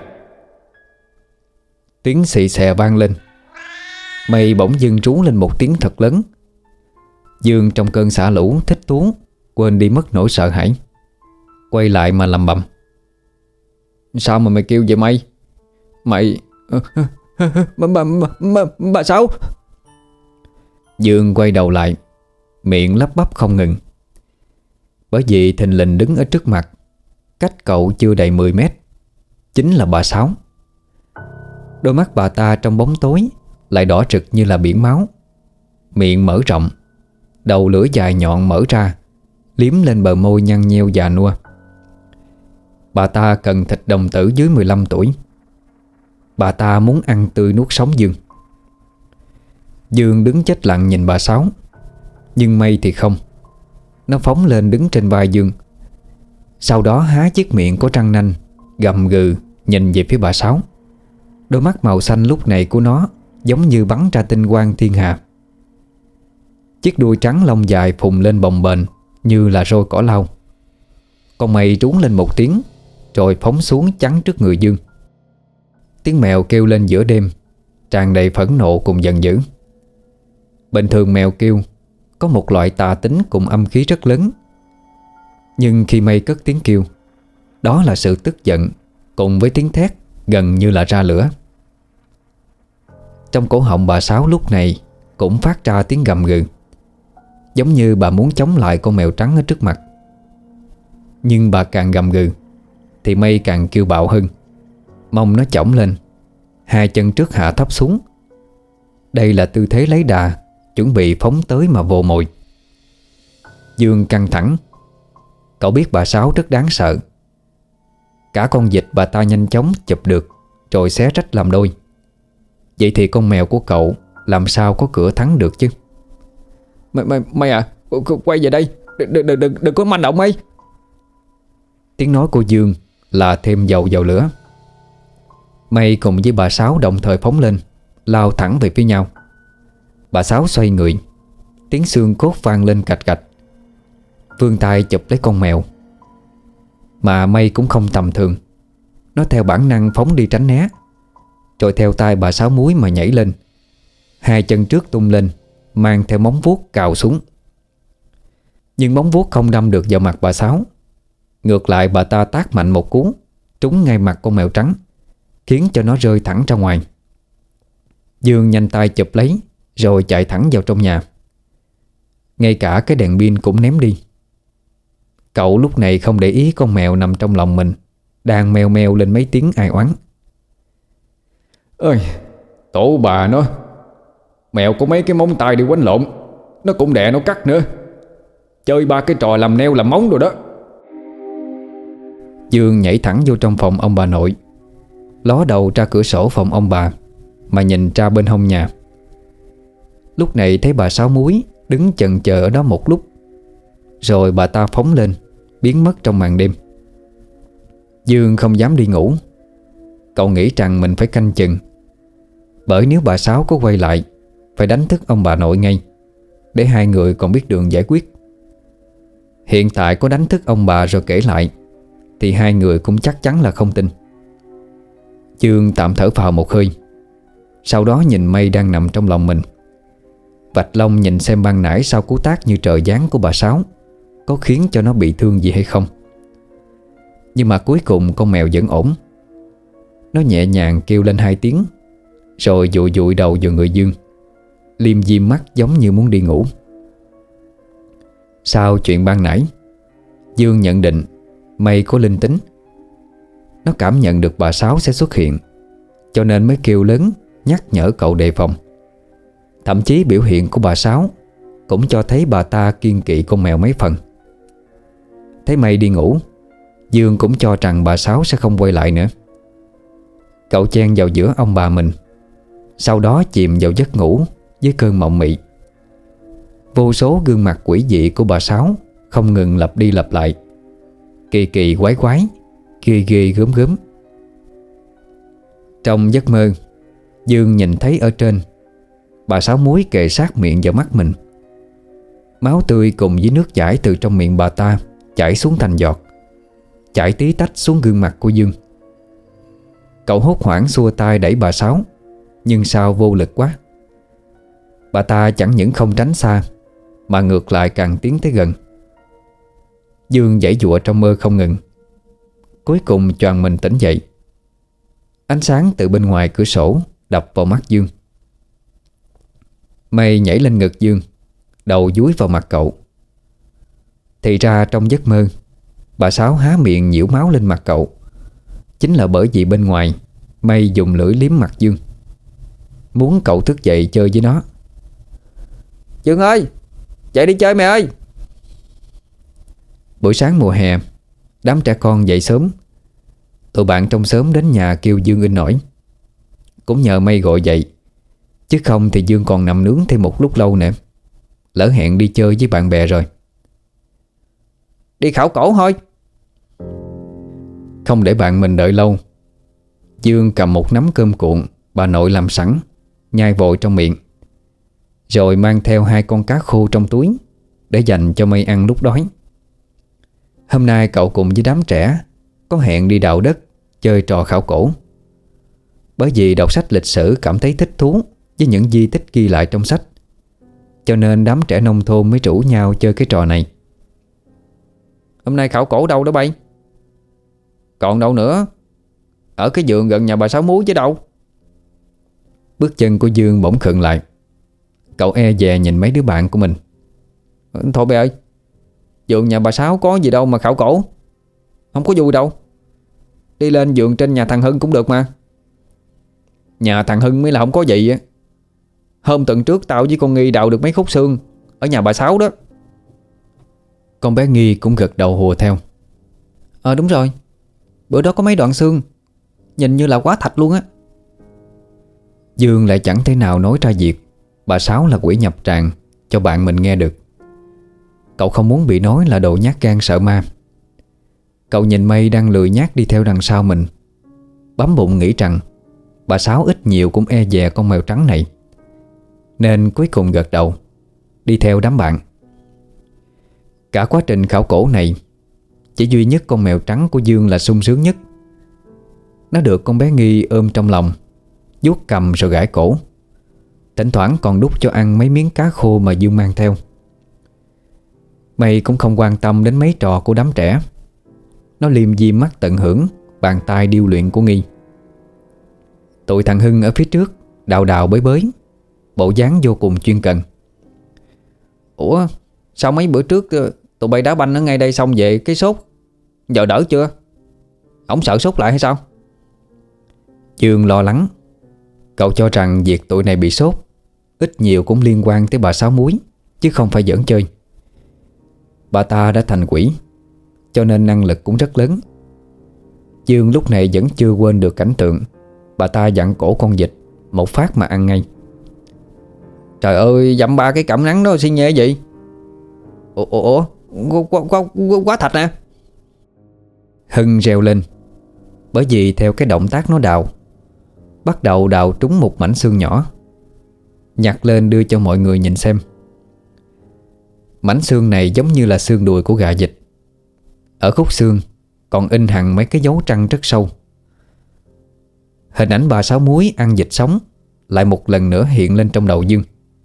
Tiếng xì xè vang lên. Mây bỗng dưng trú lên một tiếng thật lớn. Dương trong cơn xả lũ thích thú, quên đi mất nỗi sợ hãi, quay lại mà lầm bầm:
sao mà mày kêu vậy mày? Mày... bà, bà, bà, bà Sáu.
Dương quay đầu lại, miệng lắp bắp không ngừng. Bởi vì thình lình đứng ở trước mặt, cách cậu chưa đầy mười mét, chính là bà Sáu. Đôi mắt bà ta trong bóng tối lại đỏ rực như là biển máu. Miệng mở rộng, đầu lưỡi dài nhọn mở ra, liếm lên bờ môi nhăn nheo già nua. Bà ta cần thịt đồng tử dưới mười lăm tuổi. Bà ta muốn ăn tươi nuốt sống Dương. Dương đứng chết lặng nhìn bà Sáu. Nhưng Mây thì không. Nó phóng lên đứng trên vai Dương, sau đó há chiếc miệng có răng nanh, gầm gừ nhìn về phía bà Sáu. Đôi mắt màu xanh lúc này của nó giống như bắn ra tinh quang thiên hạ. Chiếc đuôi trắng lông dài phùng lên bồng bềnh như là roi cỏ lau. Con mây trún lên một tiếng, rồi phóng xuống chắn trước người Dương. Tiếng mèo kêu lên giữa đêm, tràn đầy phẫn nộ cùng giận dữ. Bình thường mèo kêu có một loại tà tính cùng âm khí rất lớn. Nhưng khi Mây cất tiếng kêu, đó là sự tức giận cùng với tiếng thét gần như là ra lửa. Trong cổ họng bà Sáu lúc này cũng phát ra tiếng gầm gừ, giống như bà muốn chống lại con mèo trắng ở trước mặt. Nhưng bà càng gầm gừ thì Mây càng kêu bạo hơn. Mông nó chổng lên, hai chân trước hạ thấp xuống. Đây là tư thế lấy đà, chuẩn bị phóng tới mà vồ mồi. Dương căng thẳng. Cậu biết bà Sáu rất đáng sợ. Cả con vịt bà ta nhanh chóng chụp được, rồi xé rách làm đôi. Vậy thì con mèo của cậu làm sao có cửa thắng được chứ?
Mày, mày, mày à, quay về đây, đừng, đừng, đừng, đừng có manh động Mây.
Tiếng nói của Dương là thêm dầu vào lửa. Mây cùng với bà Sáu đồng thời phóng lên, lao thẳng về phía nhau. Bà Sáu xoay người, tiếng xương cốt vang lên cạch cạch, vươn tay chụp lấy con mèo. Mà Mây cũng không tầm thường. Nó theo bản năng phóng đi tránh né, rồi theo tay bà Sáu Múi mà nhảy lên, hai chân trước tung lên, mang theo móng vuốt cào xuống. Nhưng móng vuốt không đâm được vào mặt bà Sáu. Ngược lại bà ta tát mạnh một cú, trúng ngay mặt con mèo trắng, khiến cho nó rơi thẳng ra ngoài. Dương nhanh tay chụp lấy, rồi chạy thẳng vào trong nhà. Ngay cả cái đèn pin cũng ném đi. Cậu lúc này không để ý con mèo nằm trong lòng mình đang meo meo lên mấy tiếng ai oán.
Ơi, tổ bà nó, mèo có mấy cái móng tay đi quánh lộn, nó cũng đè nó cắt nữa. Chơi ba cái trò làm neo làm móng rồi đó.
Dương nhảy thẳng vô trong phòng ông bà nội, ló đầu ra cửa sổ phòng ông bà mà nhìn ra bên hông nhà. Lúc này thấy bà Sáu Múi đứng chần chờ ở đó một lúc, rồi bà ta phóng lên, biến mất trong màn đêm. Dương không dám đi ngủ. Cậu nghĩ rằng mình phải canh chừng, bởi nếu bà Sáu có quay lại, phải đánh thức ông bà nội ngay, để hai người còn biết đường giải quyết. Hiện tại có đánh thức ông bà rồi kể lại thì hai người cũng chắc chắn là không tin. Dương tạm thở phào một hơi, sau đó nhìn Mây đang nằm trong lòng mình. Bạch Long nhìn xem ban nãy sau cú tát như trời giáng của bà Sáu có khiến cho nó bị thương gì hay không. Nhưng mà cuối cùng con mèo vẫn ổn. Nó nhẹ nhàng kêu lên hai tiếng, rồi dụi dụi đầu vào người Dương, liêm diêm mắt giống như muốn đi ngủ. Sau chuyện ban nãy, Dương nhận định Mây có linh tính. Nó cảm nhận được bà Sáu sẽ xuất hiện, cho nên mới kêu lớn nhắc nhở cậu đề phòng. Thậm chí biểu hiện của bà Sáu cũng cho thấy bà ta kiêng kỵ con mèo mấy phần. Thấy Mây đi ngủ, Dương cũng cho rằng bà Sáu sẽ không quay lại nữa. Cậu chen vào giữa ông bà mình, sau đó chìm vào giấc ngủ với cơn mộng mị. Vô số gương mặt quỷ dị của bà Sáu không ngừng lặp đi lặp lại, kỳ kỳ quái quái, ghê ghê gớm gớm. Trong giấc mơ, Dương nhìn thấy ở trên bà Sáu Múi kề sát miệng vào mắt mình. Máu tươi cùng với nước chảy từ trong miệng bà ta chảy xuống thành giọt, chảy tí tách xuống gương mặt của Dương. Cậu hốt hoảng xua tay đẩy bà Sáu, nhưng sao vô lực quá. Bà ta chẳng những không tránh xa, mà ngược lại càng tiến tới gần. Dương giãy giụa trong mơ không ngừng. Cuối cùng choàng mình tỉnh dậy. Ánh sáng từ bên ngoài cửa sổ đập vào mắt Dương. Mây nhảy lên ngực Dương, đầu dúi vào mặt cậu. Thì ra trong giấc mơ, bà Sáu há miệng nhiễu máu lên mặt cậu chính là bởi vì bên ngoài Mây dùng lưỡi liếm mặt Dương, muốn cậu thức dậy chơi với nó. Dương ơi, dậy đi chơi mẹ ơi. Buổi sáng mùa hè, đám trẻ con dậy sớm. Tụi bạn trong xóm đến nhà kêu Dương in ỏi. Cũng nhờ Mây gọi dậy, chứ không thì Dương còn nằm nướng thêm một lúc lâu nữa. Lỡ hẹn đi chơi với bạn bè rồi. Đi khảo cổ thôi. Không để bạn mình đợi lâu, Dương cầm một nắm cơm cuộn bà nội làm sẵn, nhai vội trong miệng, rồi mang theo hai con cá khô trong túi để dành cho Mây ăn lúc đói. Hôm nay cậu cùng với đám trẻ có hẹn đi đào đất, chơi trò khảo cổ. Bởi vì đọc sách lịch sử cảm thấy thích thú với những di tích ghi lại trong sách, cho nên đám trẻ nông thôn mới rủ nhau chơi cái trò này. Hôm nay khảo cổ đâu đó bay? Còn đâu nữa, ở cái vườn gần nhà bà Sáu Múi chứ đâu. Bước chân của Dương bỗng khựng lại. Cậu e dè nhìn mấy đứa bạn của mình. Thôi bé ơi, vườn nhà bà Sáu có gì đâu mà khảo cổ, không có vui đâu. Đi lên vườn trên nhà thằng Hưng cũng được mà. Nhà thằng Hưng mới là không có gì á. Hôm tuần trước tao với con Nghi đào được mấy khúc xương ở nhà bà Sáu đó. Con bé Nghi cũng gật đầu hùa theo. Ờ đúng rồi, bữa đó có mấy đoạn xương, nhìn như là quá thạch luôn á. Dương lại chẳng thể nào nói ra việc bà Sáu là quỷ nhập tràng cho bạn mình nghe được. Cậu không muốn bị nói là đồ nhát gan sợ ma. Cậu nhìn Mây đang lười nhác đi theo đằng sau mình, bấm bụng nghĩ rằng bà Sáu ít nhiều cũng e dè con mèo trắng này, nên cuối cùng gật đầu đi theo đám bạn. Cả quá trình khảo cổ này, chỉ duy nhất con mèo trắng của Dương là sung sướng nhất. Nó được con bé Nghi ôm trong lòng, vuốt cầm rồi gãi cổ, thỉnh thoảng còn đút cho ăn mấy miếng cá khô mà Dương mang theo. Mây cũng không quan tâm đến mấy trò của đám trẻ. Nó liêm diêm mắt tận hưởng bàn tay điêu luyện của Nghi. Tụi thằng Hưng ở phía trước đào đào bới bới, bộ dáng vô cùng chuyên cần. Ủa sao mấy bữa trước tụi bay đá banh ở ngay đây xong về cái sốt, giờ đỡ chưa? Ổng sợ sốt lại hay sao? Dương lo lắng. Cậu cho rằng việc tụi này bị sốt ít nhiều cũng liên quan tới bà Sáu Múi, chứ không phải giỡn chơi. Bà ta đã thành quỷ, cho nên năng lực cũng rất lớn. Dương lúc này vẫn chưa quên được cảnh tượng bà ta dặn cổ con vịt một phát mà ăn ngay. Trời ơi, dặm ba cái cẩm nắng đó xin nhẹ vậy. Ủa, ủa, quá, quá, quá, quá thạch nè. Hưng reo lên, bởi vì theo cái động tác nó đào, bắt đầu đào trúng một mảnh xương nhỏ, nhặt lên đưa cho mọi người nhìn xem. Mảnh xương này giống như là xương đùi của gà vịt. Ở khúc xương còn in hằn mấy cái dấu trăng rất sâu. Hình ảnh bà Sáu Múi ăn vịt sống lại một lần nữa hiện lên trong đầu Dương.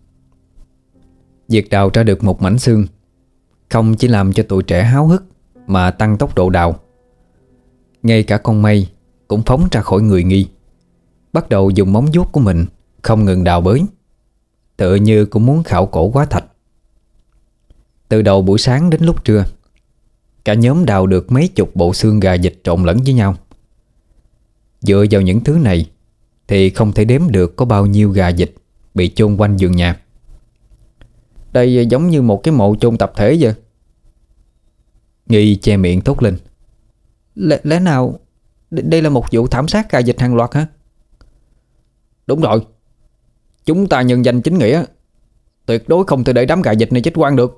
Việc đào ra được một mảnh xương không chỉ làm cho tụi trẻ háo hức mà tăng tốc độ đào. Ngay cả con mây cũng phóng ra khỏi người nghi, bắt đầu dùng móng vuốt của mình không ngừng đào bới, tựa như cũng muốn khảo cổ hóa thạch. Từ đầu buổi sáng đến lúc trưa, cả nhóm đào được mấy chục bộ xương gà vịt trộn lẫn với nhau. Dựa vào những thứ này thì không thể đếm được có bao nhiêu gà vịt bị chôn quanh vườn nhà. Đây giống như một cái mộ chôn tập thể vậy. Nghi che miệng thốt lên. Lẽ, lẽ nào đây là một vụ thảm sát gà vịt hàng loạt hả? Đúng rồi. Chúng ta nhân danh chính nghĩa, tuyệt đối không thể để đám gà vịt này chết oan được.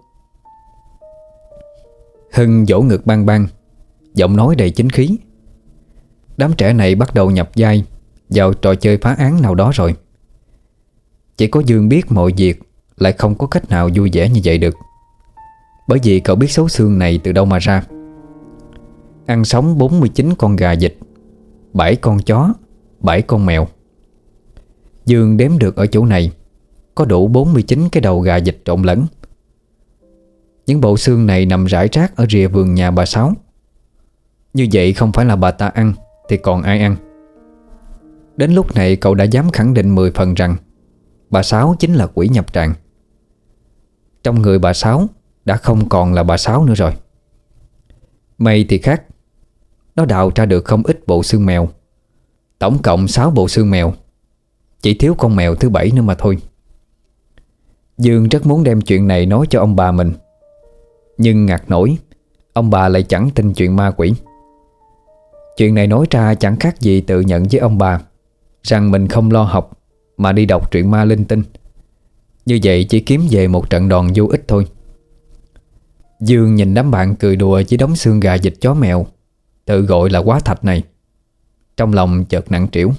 Hưng vỗ ngực bang bang, giọng nói đầy chính khí. Đám trẻ này bắt đầu nhập vai vào trò chơi phá án nào đó rồi. Chỉ có Dương biết mọi việc lại không có cách nào vui vẻ như vậy được, bởi vì cậu biết số xương này từ đâu mà ra. Ăn sống bốn mươi chín con gà vịt, bảy con chó, bảy con mèo. Dương đếm được ở chỗ này có đủ bốn mươi chín cái đầu gà vịt trộn lẫn. Những bộ xương này nằm rải rác ở rìa vườn nhà bà Sáu. Như vậy không phải là bà ta ăn thì còn ai ăn. Đến lúc này cậu đã dám khẳng định mười phần rằng bà Sáu chính là quỷ nhập tràng. Trong người bà Sáu đã không còn là bà Sáu nữa rồi. Mây thì khác. Nó đào ra được không ít bộ xương mèo. Tổng cộng sáu bộ xương mèo. Chỉ thiếu con mèo thứ bảy nữa mà thôi. Dương rất muốn đem chuyện này nói cho ông bà mình, nhưng ngặt nổi ông bà lại chẳng tin chuyện ma quỷ. Chuyện này nói ra chẳng khác gì tự nhận với ông bà rằng mình không lo học mà đi đọc truyện ma linh tinh. Như vậy chỉ kiếm về một trận đòn vô ích thôi. Dương nhìn đám bạn cười đùa với đống xương gà vịt chó mèo tự gọi là hóa thạch này, trong lòng chợt nặng trĩu.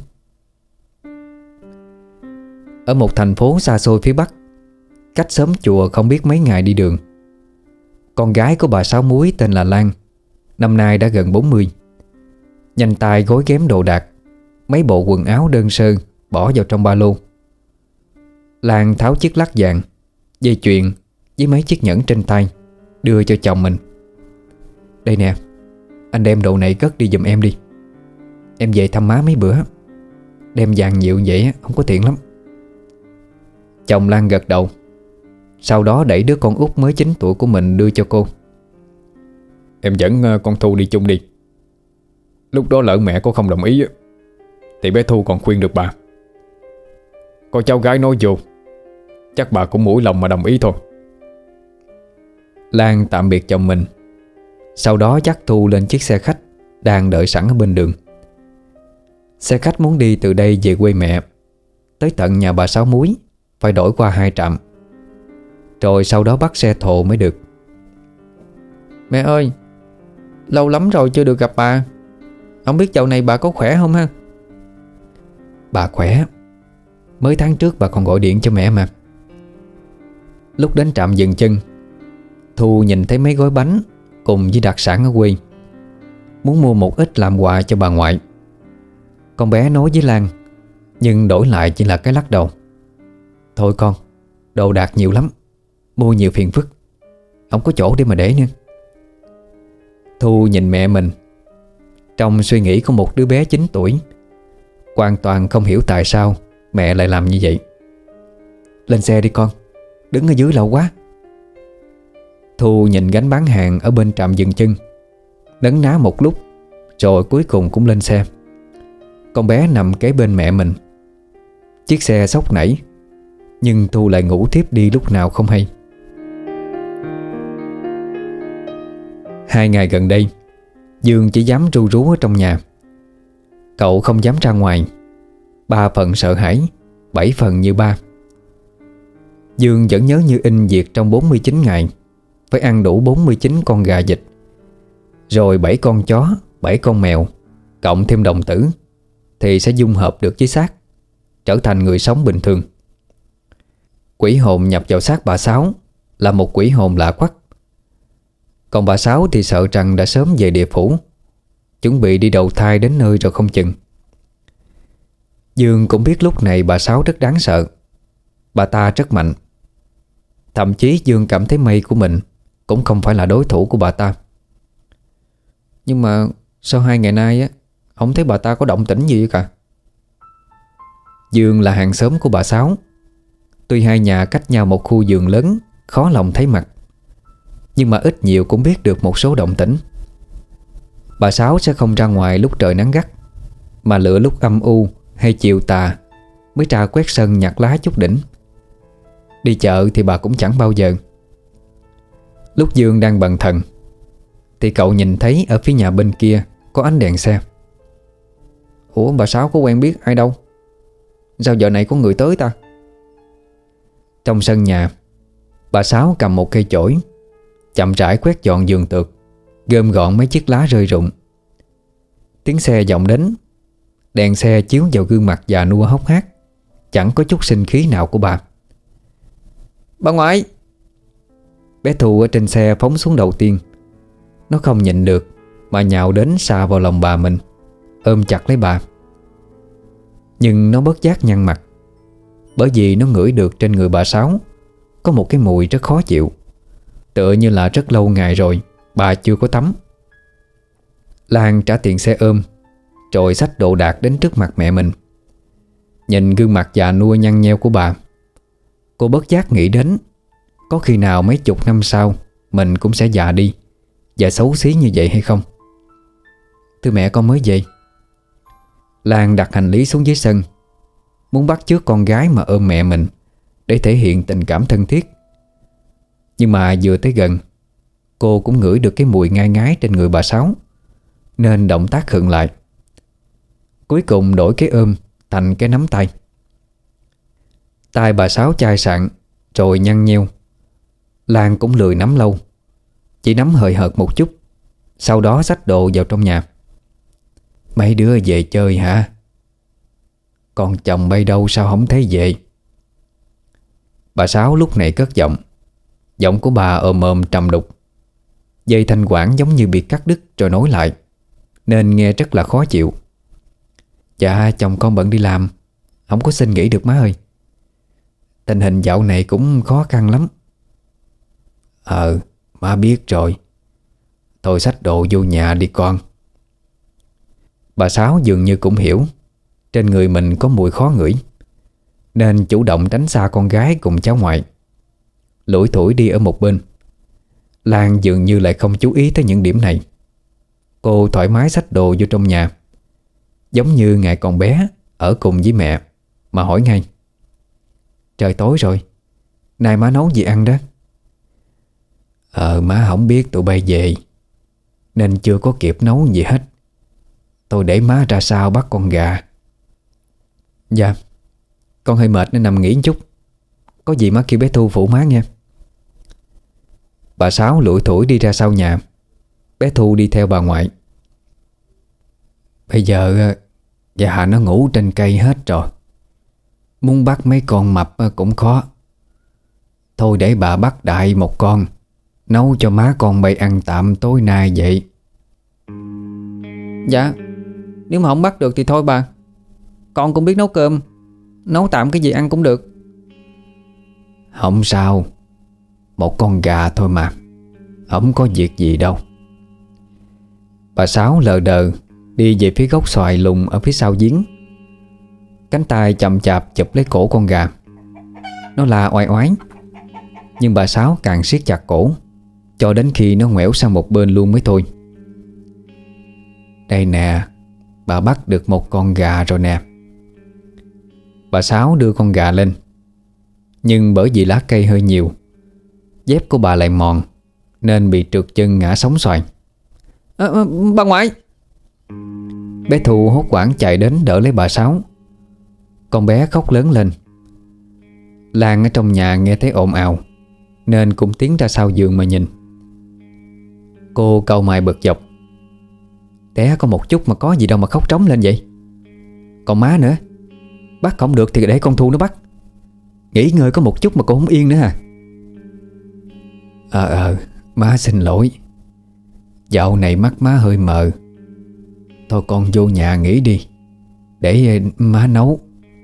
Ở một thành phố xa xôi phía Bắc, cách xóm chùa không biết mấy ngày đi đường, con gái của bà Sáu Múi tên là Lan, năm nay đã gần bốn mươi. Nhanh tay gối ghém đồ đạc, mấy bộ quần áo đơn sơ bỏ vào trong ba lô. Lan tháo chiếc lắc vàng, dây chuyền với mấy chiếc nhẫn trên tay, đưa cho chồng mình. Đây nè, anh đem đồ này cất đi giùm em đi. Em về thăm má mấy bữa. Đem vàng nhiều vậy không có tiện lắm. Chồng Lan gật đầu, sau đó đẩy đứa con út mới chín tuổi của mình đưa cho cô. Em dẫn con Thu đi chung đi. Lúc đó lỡ mẹ cô không đồng ý thì bé Thu còn khuyên được bà. Có cháu gái nói vô, chắc bà cũng mũi lòng mà đồng ý thôi. Lan tạm biệt chồng mình, sau đó dắt Thu lên chiếc xe khách đang đợi sẵn ở bên đường. Xe khách muốn đi từ đây về quê mẹ, tới tận nhà bà Sáu Múi phải đổi qua hai trạm, rồi sau đó bắt xe thồ mới được. Mẹ ơi, lâu lắm rồi chưa được gặp bà. Không biết dạo này bà có khỏe không ha? Bà khỏe. Mới tháng trước bà còn gọi điện cho mẹ mà. Lúc đến trạm dừng chân, Thu nhìn thấy mấy gói bánh cùng với đặc sản ở quê, muốn mua một ít làm quà cho bà ngoại. Con bé nói với Lan, nhưng đổi lại chỉ là cái lắc đầu. Thôi con, đồ đạc nhiều lắm, mua nhiều phiền phức, không có chỗ để mà để nữa. Thu nhìn mẹ mình, trong suy nghĩ của một đứa bé chín tuổi, hoàn toàn không hiểu tại sao mẹ lại làm như vậy. Lên xe đi con, đứng ở dưới lâu quá. Thu nhìn gánh bán hàng ở bên trạm dừng chân, nấn ná một lúc, rồi cuối cùng cũng lên xe. Con bé nằm kế bên mẹ mình. Chiếc xe xốc nảy, nhưng Thu lại ngủ thiếp đi lúc nào không hay. Hai ngày gần đây, Dương chỉ dám ru rú ở trong nhà. Cậu không dám ra ngoài. Ba phần sợ hãi, bảy phần như ba. Dương vẫn nhớ như in việc trong bốn mươi chín ngày phải ăn đủ bốn mươi chín con gà vịt, rồi bảy con chó, bảy con mèo, cộng thêm đồng tử, thì sẽ dung hợp được với xác, trở thành người sống bình thường. Quỷ hồn nhập vào xác bà Sáu là một quỷ hồn lạ quắc. Còn bà Sáu thì sợ rằng đã sớm về địa phủ, chuẩn bị đi đầu thai đến nơi rồi không chừng. Dương cũng biết lúc này bà Sáu rất đáng sợ. Bà ta rất mạnh. Thậm chí Dương cảm thấy mây của mình cũng không phải là đối thủ của bà ta. Nhưng mà sau hai ngày nay á, không thấy bà ta có động tĩnh gì cả. Dương là hàng xóm của bà Sáu. Tuy hai nhà cách nhau một khu vườn lớn, khó lòng thấy mặt, nhưng mà ít nhiều cũng biết được một số động tĩnh. Bà Sáu sẽ không ra ngoài lúc trời nắng gắt, mà lựa lúc âm u hay chiều tà mới ra quét sân nhặt lá chút đỉnh. Đi chợ thì bà cũng chẳng bao giờ. Lúc Dương đang bần thần thì cậu nhìn thấy ở phía nhà bên kia có ánh đèn xe. Ủa, bà Sáu có quen biết ai đâu? Sao giờ này có người tới ta? Trong sân nhà, bà Sáu cầm một cây chổi, chậm rãi quét dọn giường tược, gom gọn mấy chiếc lá rơi rụng. Tiếng xe vọng đến. Đèn xe chiếu vào gương mặt già nua hốc hác, chẳng có chút sinh khí nào của bà. Bà ngoại! Bé Thu ở trên xe phóng xuống đầu tiên. Nó không nhịn được mà nhào đến xà vào lòng bà mình, ôm chặt lấy bà. Nhưng nó bất giác nhăn mặt, bởi vì nó ngửi được trên người bà Sáu có một cái mùi rất khó chịu, tựa như là rất lâu ngày rồi bà chưa có tắm. Lan trả tiền xe ôm, rồi xách đồ đạc đến trước mặt mẹ mình. Nhìn gương mặt già nua nhăn nheo của bà, cô bất giác nghĩ đến có khi nào mấy chục năm sau mình cũng sẽ già đi và xấu xí như vậy hay không. Thưa mẹ, con mới về. Lan đặt hành lý xuống dưới sân, muốn bắt chước con gái mà ôm mẹ mình để thể hiện tình cảm thân thiết. Nhưng mà vừa tới gần, cô cũng ngửi được cái mùi ngai ngái trên người bà Sáu, nên động tác khựng lại. Cuối cùng đổi cái ôm thành cái nắm tay. Tay bà Sáu chai sạn rồi nhăn nheo. Lan cũng lười nắm lâu, chỉ nắm hời hợt một chút, sau đó xách đồ vào trong nhà. Mấy đứa về chơi hả? Con chồng bay đâu sao không thấy về? Bà Sáu lúc này cất giọng. Giọng của bà ồm ồm trầm đục. Dây thanh quản giống như bị cắt đứt rồi nối lại, nên nghe rất là khó chịu. Dạ, chồng con bận đi làm, không có xin nghỉ được má ơi. Tình hình dạo này cũng khó khăn lắm. Ờ, má biết rồi. Thôi xách đồ vô nhà đi con. Bà Sáu dường như cũng hiểu trên người mình có mùi khó ngửi, nên chủ động tránh xa con gái cùng cháu ngoại, lủi thủi đi ở một bên. Lan dường như lại không chú ý tới những điểm này. Cô thoải mái xách đồ vô trong nhà, giống như ngày còn bé ở cùng với mẹ, mà hỏi ngay. Trời tối rồi, nay má nấu gì ăn đó? Ờ, má không biết tụi bay về nên chưa có kịp nấu gì hết. Tôi để má ra sau bắt con gà. Dạ, con hơi mệt nên nằm nghỉ một chút. Có gì má kêu bé Thu phụ má nghe. Bà Sáu lủi thủi đi ra sau nhà. Bé Thu đi theo bà ngoại. Bây giờ già nó ngủ trên cây hết rồi, muốn bắt mấy con mập cũng khó. Thôi để bà bắt đại một con, nấu cho má con bay ăn tạm tối nay vậy. Dạ, nếu mà không bắt được thì thôi bà. Con cũng biết nấu cơm, nấu tạm cái gì ăn cũng được. Không sao, một con gà thôi mà, không có việc gì đâu. Bà Sáu lờ đờ đi về phía gốc xoài lùn ở phía sau giếng. Cánh tay chậm chạp chụp lấy cổ con gà. Nó la oai oái, nhưng bà Sáu càng siết chặt cổ cho đến khi nó ngoẻo sang một bên luôn mới thôi. Đây nè, bà bắt được một con gà rồi nè. Bà Sáu đưa con gà lên, nhưng bởi vì lá cây hơi nhiều, dép của bà lại mòn, nên bị trượt chân ngã sóng xoài. à, à, Bà ngoại! Bé Thu hốt hoảng chạy đến đỡ lấy bà Sáu. Con bé khóc lớn lên. Lan ở trong nhà nghe thấy ồn ào nên cũng tiến ra sau giường mà nhìn. Cô cau mày bực dọc. Té có một chút mà có gì đâu mà khóc trống lên vậy. Còn má nữa, bắt không được thì để con Thu nó bắt. Nghỉ ngơi có một chút mà cô không yên nữa à. Ờ ờ Má xin lỗi. Dạo này mắt má hơi mờ. Thôi con vô nhà nghỉ đi, để má nấu.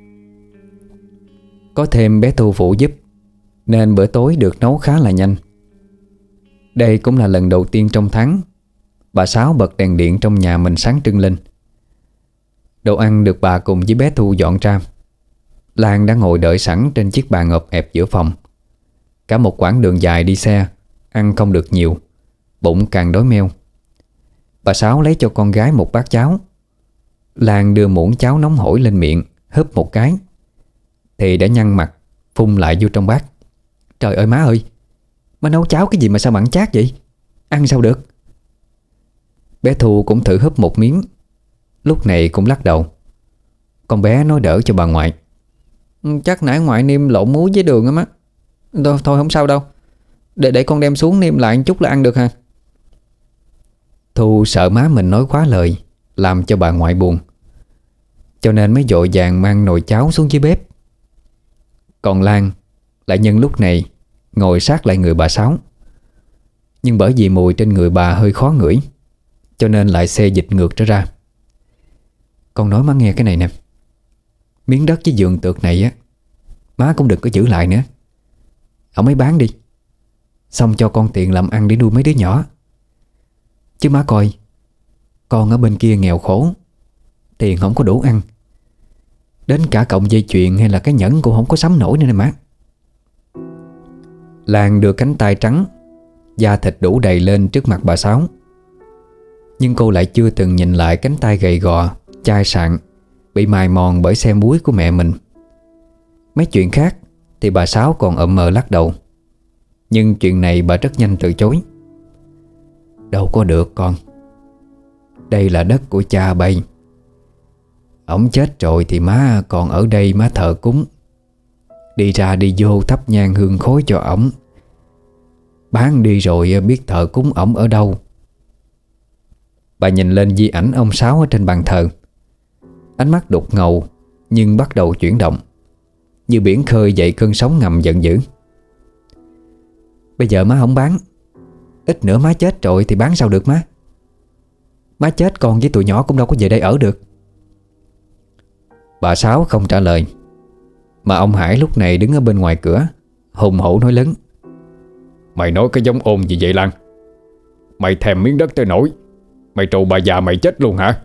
Có thêm bé Thu phụ giúp, nên bữa tối được nấu khá là nhanh. Đây cũng là lần đầu tiên trong tháng bà Sáu bật đèn điện trong nhà mình sáng trưng lên. Đồ ăn được bà cùng với bé Thu dọn ra. Lan đã ngồi đợi sẵn trên chiếc bàn ngộp ẹp giữa phòng. Cả một quãng đường dài đi xe, ăn không được nhiều, bụng càng đói meo. Bà Sáu lấy cho con gái một bát cháo. Lan đưa muỗng cháo nóng hổi lên miệng, húp một cái thì đã nhăn mặt, phun lại vô trong bát. Trời ơi má ơi, má nấu cháo cái gì mà sao mặn chát vậy? Ăn sao được? Bé Thu cũng thử húp một miếng, lúc này cũng lắc đầu. Con bé nói đỡ cho bà ngoại. Chắc nãy ngoại nêm lộn muối với đường á má. Thôi, thôi không sao đâu, Để để con đem xuống nêm lại một chút là ăn được hả? Thu sợ má mình nói quá lời, làm cho bà ngoại buồn, cho nên mới vội vàng mang nồi cháo xuống dưới bếp. Còn Lan lại nhân lúc này ngồi sát lại người bà Sáu. Nhưng bởi vì mùi trên người bà hơi khó ngửi, cho nên lại xê dịch ngược trở ra. Con nói má nghe cái này nè, miếng đất với vườn tược này á, má cũng đừng có giữ lại nữa. Ông ấy bán đi, xong cho con tiền làm ăn để nuôi mấy đứa nhỏ. Chứ má coi, con ở bên kia nghèo khổ, tiền không có đủ ăn, đến cả cọng dây chuyền hay là cái nhẫn cũng không có sắm nổi nữa nè má. Lan đưa cánh tay trắng, da thịt đủ đầy lên trước mặt bà Sáu. Nhưng cô lại chưa từng nhìn lại cánh tay gầy gò, chai sạn, bị mài mòn bởi xe muối của mẹ mình. Mấy chuyện khác thì bà Sáu còn ậm mờ lắc đầu, nhưng chuyện này bà rất nhanh từ chối. Đâu có được con, đây là đất của cha bay. Ổng chết rồi thì má còn ở đây má thờ cúng, đi ra đi vô thắp nhang hương khói cho ổng. Bán đi rồi biết thờ cúng ổng ở đâu. Bà nhìn lên di ảnh ông Sáu ở trên bàn thờ. Ánh mắt đục ngầu nhưng bắt đầu chuyển động, như biển khơi dậy cơn sóng ngầm giận dữ. Bây giờ má không bán, ít nữa má chết rồi thì bán sao được má? Má chết con với tụi nhỏ cũng đâu có về đây ở được. Bà Sáu không trả lời, mà ông Hải lúc này đứng ở bên ngoài cửa, hùng hổ nói lớn.
Mày nói cái giống ồn gì vậy Lan? Mày thèm miếng đất tới nỗi mày trù bà già mày chết luôn hả?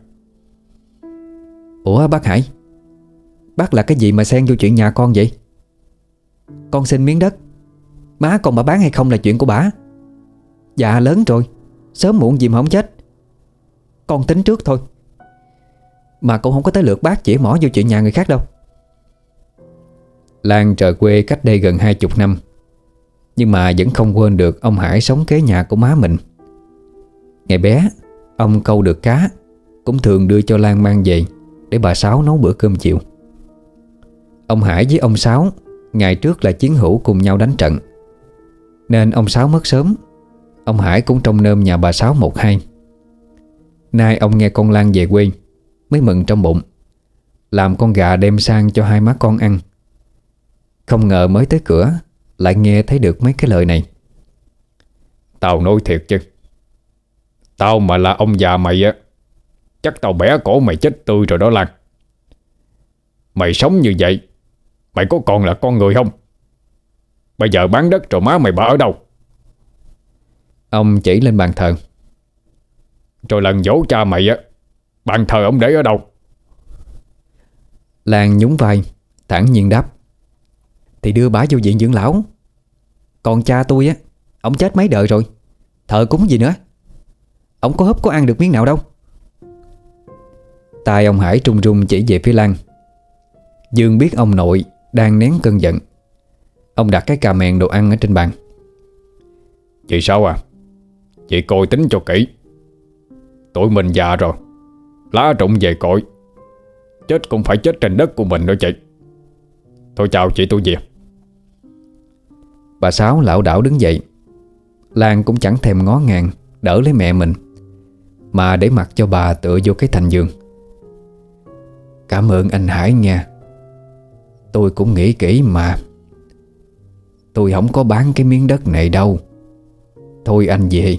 Ủa bác Hải, bác là cái gì mà xen vô chuyện nhà con vậy? Con xin miếng đất, má còn bà bán hay không là chuyện của bả. Già lớn rồi, sớm muộn gì mà không chết. Con tính trước thôi, mà cũng không có tới lượt bác chỉ mỏ vô chuyện nhà người khác đâu. Lan trở quê cách đây gần hai chục năm, nhưng mà vẫn không quên được ông Hải sống kế nhà của má mình. Ngày bé, ông câu được cá cũng thường đưa cho Lan mang về để bà Sáu nấu bữa cơm chiều. Ông Hải với ông Sáu ngày trước là chiến hữu cùng nhau đánh trận, nên ông Sáu mất sớm, ông Hải cũng trông nom nhà bà Sáu một hai. Nay ông nghe con Lan về quê mới mừng trong bụng, làm con gà đem sang cho hai má con ăn. Không ngờ mới tới cửa lại nghe thấy được mấy cái lời này.
Tao nói thiệt chứ, tao mà là ông già mày á, chắc tao bẻ cổ mày chết tươi rồi đó Lan. Mày sống như vậy, mày có còn là con người không? Bây giờ bán đất rồi má mày bà ở đâu?
Ông chỉ lên bàn thờ.
Rồi lần dỗ cha mày á, bàn thờ ông để ở đâu?
Lan nhún vai, thản nhiên đáp. Thì đưa bả vô viện dưỡng lão. Còn cha tôi á, ông chết mấy đời rồi, thờ cúng gì nữa. Ông có húp có ăn được miếng nào đâu. Tai ông Hải trung trung chỉ về phía Lan. Dương biết ông nội đang nén cơn giận. Ông đặt cái cà mèn đồ ăn ở trên bàn.
Chị sao à? Chị coi tính cho kỹ. Tụi mình già rồi, lá rụng về cội, chết cũng phải chết trên đất của mình đó chị. Thôi chào chị, tôi về.
Bà Sáu lảo đảo đứng dậy. Lan cũng chẳng thèm ngó ngàng đỡ lấy mẹ mình, mà để mặc cho bà tựa vô cái thành giường. Cảm ơn anh Hải nha. Tôi cũng nghĩ kỹ mà. Tôi không có bán cái miếng đất này đâu. Thôi anh về.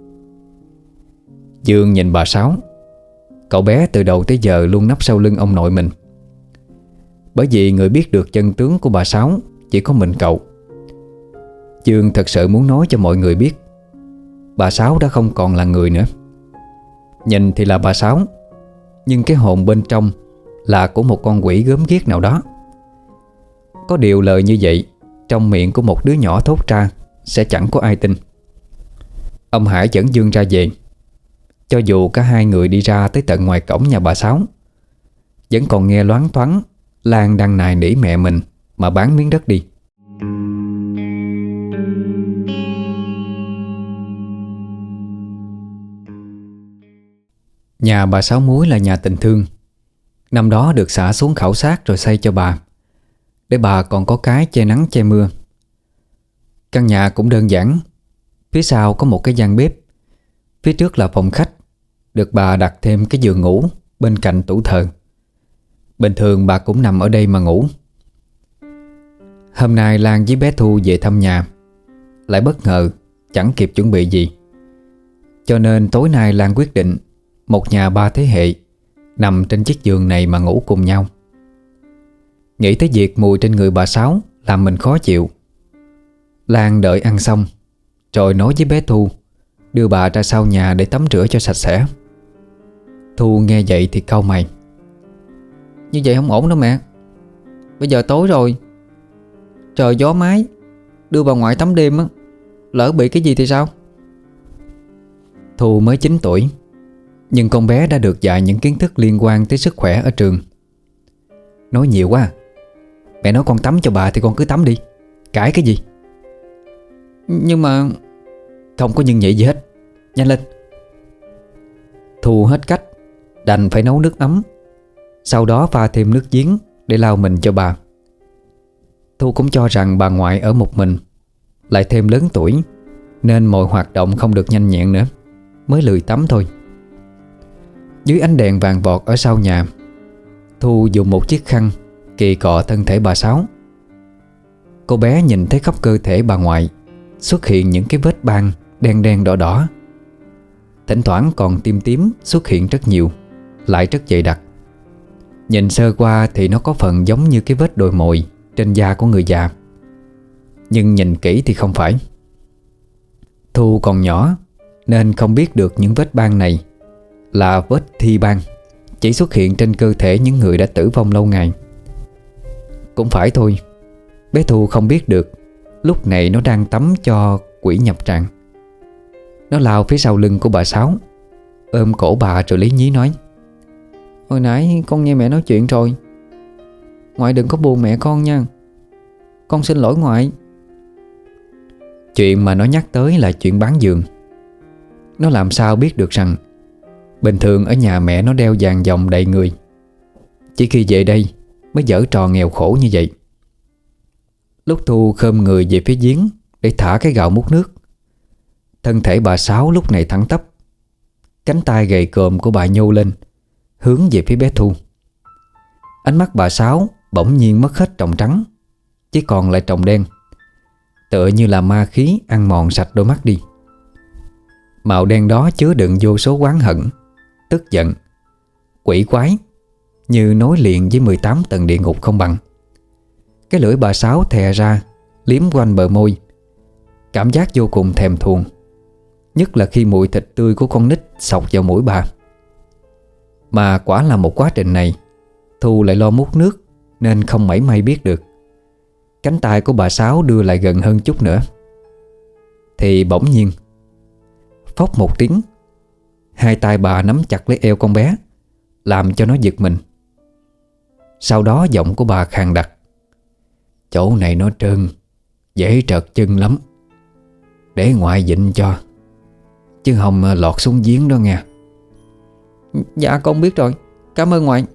Dương nhìn bà Sáu. Cậu bé từ đầu tới giờ luôn nấp sau lưng ông nội mình. Bởi vì người biết được chân tướng của bà Sáu chỉ có mình cậu. Dương thật sự muốn nói cho mọi người biết bà Sáu đã không còn là người nữa. Nhìn thì là bà Sáu, nhưng cái hồn bên trong là của một con quỷ gớm ghiếc nào đó. Có điều lời như vậy trong miệng của một đứa nhỏ thốt ra sẽ chẳng có ai tin. Ông Hải dẫn Dương ra về. Cho dù cả hai người đi ra tới tận ngoài cổng nhà bà Sáu, vẫn còn nghe loáng thoáng Lan đang nài nỉ mẹ mình mà bán miếng đất đi. Nhà bà Sáu Muối là nhà tình thương. Năm đó được xả xuống khảo sát rồi xây cho bà, để bà còn có cái che nắng che mưa. Căn nhà cũng đơn giản. Phía sau có một cái gian bếp, phía trước là phòng khách, được bà đặt thêm cái giường ngủ bên cạnh tủ thờ. Bình thường bà cũng nằm ở đây mà ngủ. Hôm nay Lan với bé Thu về thăm nhà, lại bất ngờ, chẳng kịp chuẩn bị gì. Cho nên tối nay Lan quyết định một nhà ba thế hệ nằm trên chiếc giường này mà ngủ cùng nhau. Nghĩ tới việc mùi trên người bà Sáu làm mình khó chịu, Lan đợi ăn xong rồi nói với bé Thu đưa bà ra sau nhà để tắm rửa cho sạch sẽ. Thu nghe vậy thì cau mày. Như vậy không ổn đâu mẹ. Bây giờ tối rồi, trời gió mái, đưa bà ngoại tắm đêm á, lỡ bị cái gì thì sao? Thu mới chín tuổi, nhưng con bé đã được dạy những kiến thức liên quan tới sức khỏe ở trường. Nói nhiều quá. Mẹ nói con tắm cho bà thì con cứ tắm đi, cãi cái gì? Nhưng mà... Không có nhưng vậy gì hết. Nhanh lên. Thu hết cách, đành phải nấu nước ấm, sau đó pha thêm nước giếng để lau mình cho bà. Thu cũng cho rằng bà ngoại ở một mình, lại thêm lớn tuổi, nên mọi hoạt động không được nhanh nhẹn nữa, mới lười tắm thôi. Dưới ánh đèn vàng vọt ở sau nhà, Thu dùng một chiếc khăn kỳ cọ thân thể bà Sáu. Cô bé nhìn thấy khắp cơ thể bà ngoại xuất hiện những cái vết ban đen đen đỏ đỏ. Thỉnh thoảng còn tím tím xuất hiện rất nhiều, lại rất dày đặc. Nhìn sơ qua thì nó có phần giống như cái vết đồi mồi trên da của người già, nhưng nhìn kỹ thì không phải. Thu còn nhỏ nên không biết được những vết ban này là vết thi ban, chỉ xuất hiện trên cơ thể những người đã tử vong lâu ngày. Cũng phải thôi, bé Thu không biết được lúc này nó đang tắm cho quỷ nhập tràng. Nó lao phía sau lưng của bà Sáu, ôm cổ bà rồi lý nhí nói: Hồi nãy con nghe mẹ nói chuyện rồi, ngoại đừng có buồn mẹ con nha. Con xin lỗi ngoại. Chuyện mà nó nhắc tới là chuyện bán giường. Nó làm sao biết được rằng bình thường ở nhà mẹ nó đeo vàng dòng đầy người, chỉ khi về đây mới giở trò nghèo khổ như vậy. Lúc Thu khom người về phía giếng để thả cái gạo múc nước, thân thể bà Sáu lúc này thẳng tắp, cánh tay gầy còm của bà nhô lên hướng về phía bé Thu. Ánh mắt bà Sáu bỗng nhiên mất hết tròng trắng, chỉ còn lại tròng đen, tựa như là ma khí ăn mòn sạch đôi mắt đi. Màu đen đó chứa đựng vô số oán hận, tức giận, quỷ quái, như nối liền với mười tám tầng địa ngục không bằng. Cái lưỡi bà Sáu thè ra, liếm quanh bờ môi, cảm giác vô cùng thèm thuồng, nhất là khi mùi thịt tươi của con nít xộc vào mũi bà. Mà quả là một quá trình này Thu lại lo múc nước nên không mảy may biết được. Cánh tay của bà Sáu đưa lại gần hơn chút nữa thì bỗng nhiên phốc một tiếng, hai tay bà nắm chặt lấy eo con bé, làm cho nó giật mình. Sau đó giọng của bà khàn đặc: Chỗ này nó trơn, dễ trật chân lắm, để ngoại dịnh cho, chứ không lọt xuống giếng đó nghe. Dạ con biết rồi, cảm ơn ngoại.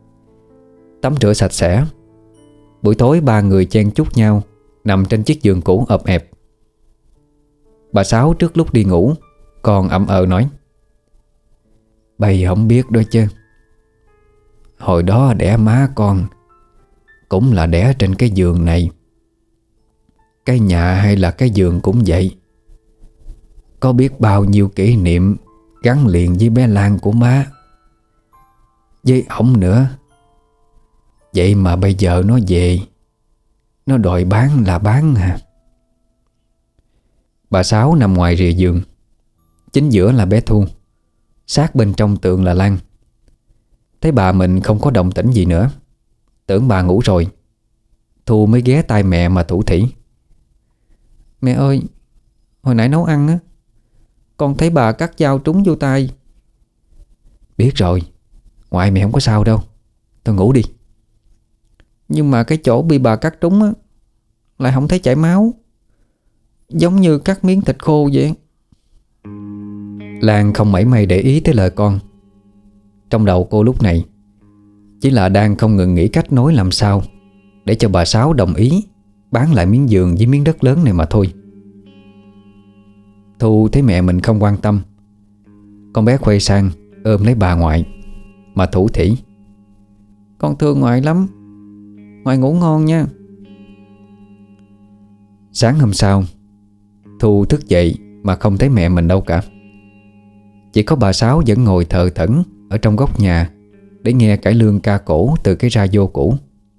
Tắm rửa sạch sẽ, buổi tối ba người chen chúc nhau nằm trên chiếc giường cũ ộp ẹp. Bà Sáu trước lúc đi ngủ còn ậm ờ nói: Bày không biết đó chứ, hồi đó đẻ má con cũng là đẻ trên cái giường này. Cái nhà hay là cái giường cũng vậy, có biết bao nhiêu kỷ niệm gắn liền với bé Lan của má, với ổng nữa. Vậy mà bây giờ nó về, nó đòi bán là bán hả? Bà Sáu nằm ngoài rìa giường, chính giữa là bé Thu, sát bên trong tường là Lan. Thấy bà mình không có động tĩnh gì nữa, tưởng bà ngủ rồi, Thu mới ghé tai mẹ mà thủ thỉ: "Mẹ ơi, hồi nãy nấu ăn á, con thấy bà cắt dao trúng vô tay." "Biết rồi, ngoại mẹ không có sao đâu, thôi ngủ đi." "Nhưng mà cái chỗ bị bà cắt trúng á, lại không thấy chảy máu, giống như cắt miếng thịt khô vậy." Lan không mảy may để ý tới lời con. Trong đầu cô lúc này chỉ là đang không ngừng nghĩ cách nói làm sao để cho bà Sáu đồng ý bán lại miếng giường với miếng đất lớn này mà thôi. Thu thấy mẹ mình không quan tâm, con bé quay sang ôm lấy bà ngoại mà thủ thỉ: "Con thương ngoại lắm, ngoại ngủ ngon nha." Sáng hôm sau, Thu thức dậy mà không thấy mẹ mình đâu cả. Chỉ có bà Sáu vẫn ngồi thờ thẫn ở trong góc nhà để nghe cải lương ca cổ từ cái radio cũ.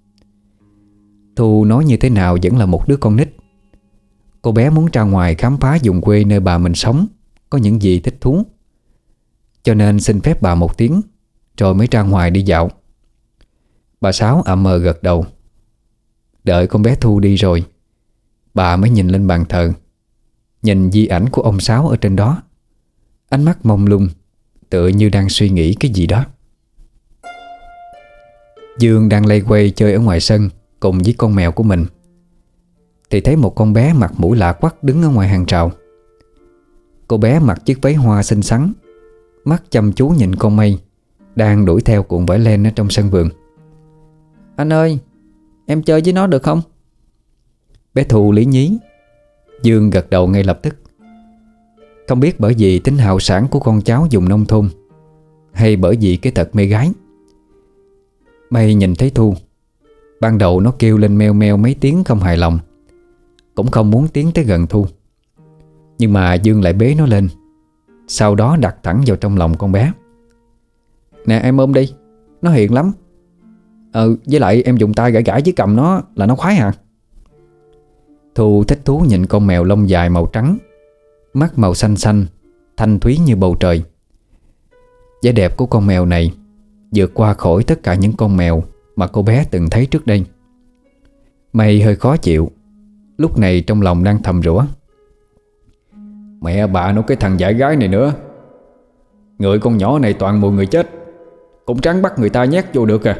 Thu nói như thế nào vẫn là một đứa con nít. Cô bé muốn ra ngoài khám phá vùng quê nơi bà mình sống có những gì thích thú, cho nên xin phép bà một tiếng rồi mới ra ngoài đi dạo. Bà Sáu ậm mờ gật đầu. Đợi con bé Thu đi rồi, bà mới nhìn lên bàn thờ, nhìn di ảnh của ông Sáu ở trên đó, ánh mắt mông lung, tựa như đang suy nghĩ cái gì đó. Dương đang lây quay chơi ở ngoài sân cùng với con mèo của mình, thì thấy một con bé mặt mũi lạ quắc đứng ở ngoài hàng rào. Cô bé mặc chiếc váy hoa xinh xắn, mắt chăm chú nhìn con mây đang đuổi theo cuộn vải len ở trong sân vườn. "Anh ơi, em chơi với nó được không?" Bé Thu lý nhí. Dương gật đầu ngay lập tức. Không biết bởi vì tính hào sản của con cháu vùng nông thôn, hay bởi vì cái tật mê gái, Mây nhìn thấy Thu, ban đầu nó kêu lên meo meo mấy tiếng không hài lòng, cũng không muốn tiến tới gần Thu. Nhưng mà Dương lại bế nó lên, sau đó đặt thẳng vào trong lòng con bé. "Nè em ôm đi, nó hiền lắm. Ờ với lại em dùng tay gãi gãi với cầm nó là nó khoái hả?" Thu thích thú nhìn con mèo lông dài màu trắng, mắt màu xanh xanh, thanh thúy như bầu trời. Vẻ đẹp của con mèo này vượt qua khỏi tất cả những con mèo mà cô bé từng thấy trước đây. Mây hơi khó chịu, lúc này trong lòng đang thầm rủa: "Mẹ bà nó cái thằng dại gái này nữa. Người con nhỏ này toàn mùi người chết, cũng trắng bắt người ta nhét vô được à."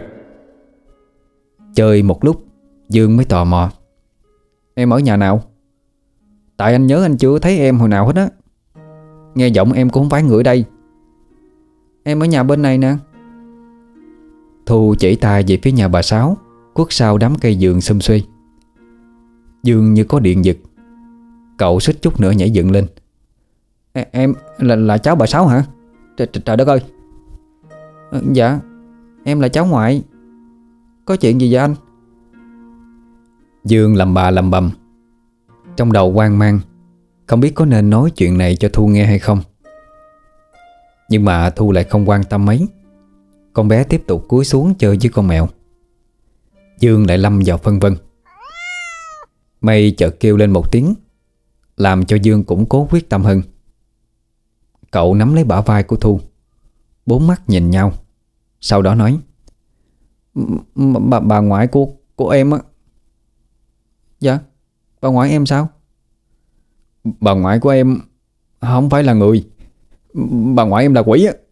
Chơi một lúc, Dương mới tò mò: "Em ở nhà nào? Tại anh nhớ anh chưa thấy em hồi nào hết á. Nghe giọng em cũng không phải người ở đây." "Em ở nhà bên này nè." Thu chỉ tay về phía nhà bà Sáu, khuất sau đám cây giường xum xuê. Dương như có điện giật, cậu suýt chút nữa nhảy dựng lên: "E, Em là, là cháu bà Sáu hả? Trời, trời, trời đất ơi!" "Ờ, Dạ, em là cháu ngoại. Có chuyện gì vậy anh?" Dương lầm bà lầm bầm, trong đầu hoang mang, không biết có nên nói chuyện này cho Thu nghe hay không. Nhưng mà Thu lại không quan tâm mấy. Con bé tiếp tục cúi xuống chơi với con mèo. Dương lại lâm vào phân vân. Mây chợt kêu lên một tiếng, làm cho Dương cũng cố quyết tâm hơn. Cậu nắm lấy bả vai của Thu, bốn mắt nhìn nhau, sau đó nói: Bà, bà ngoại của, của em á." "Dạ, bà ngoại em sao?" "Bà ngoại của em không phải là người. Bà ngoại em là quỷ á."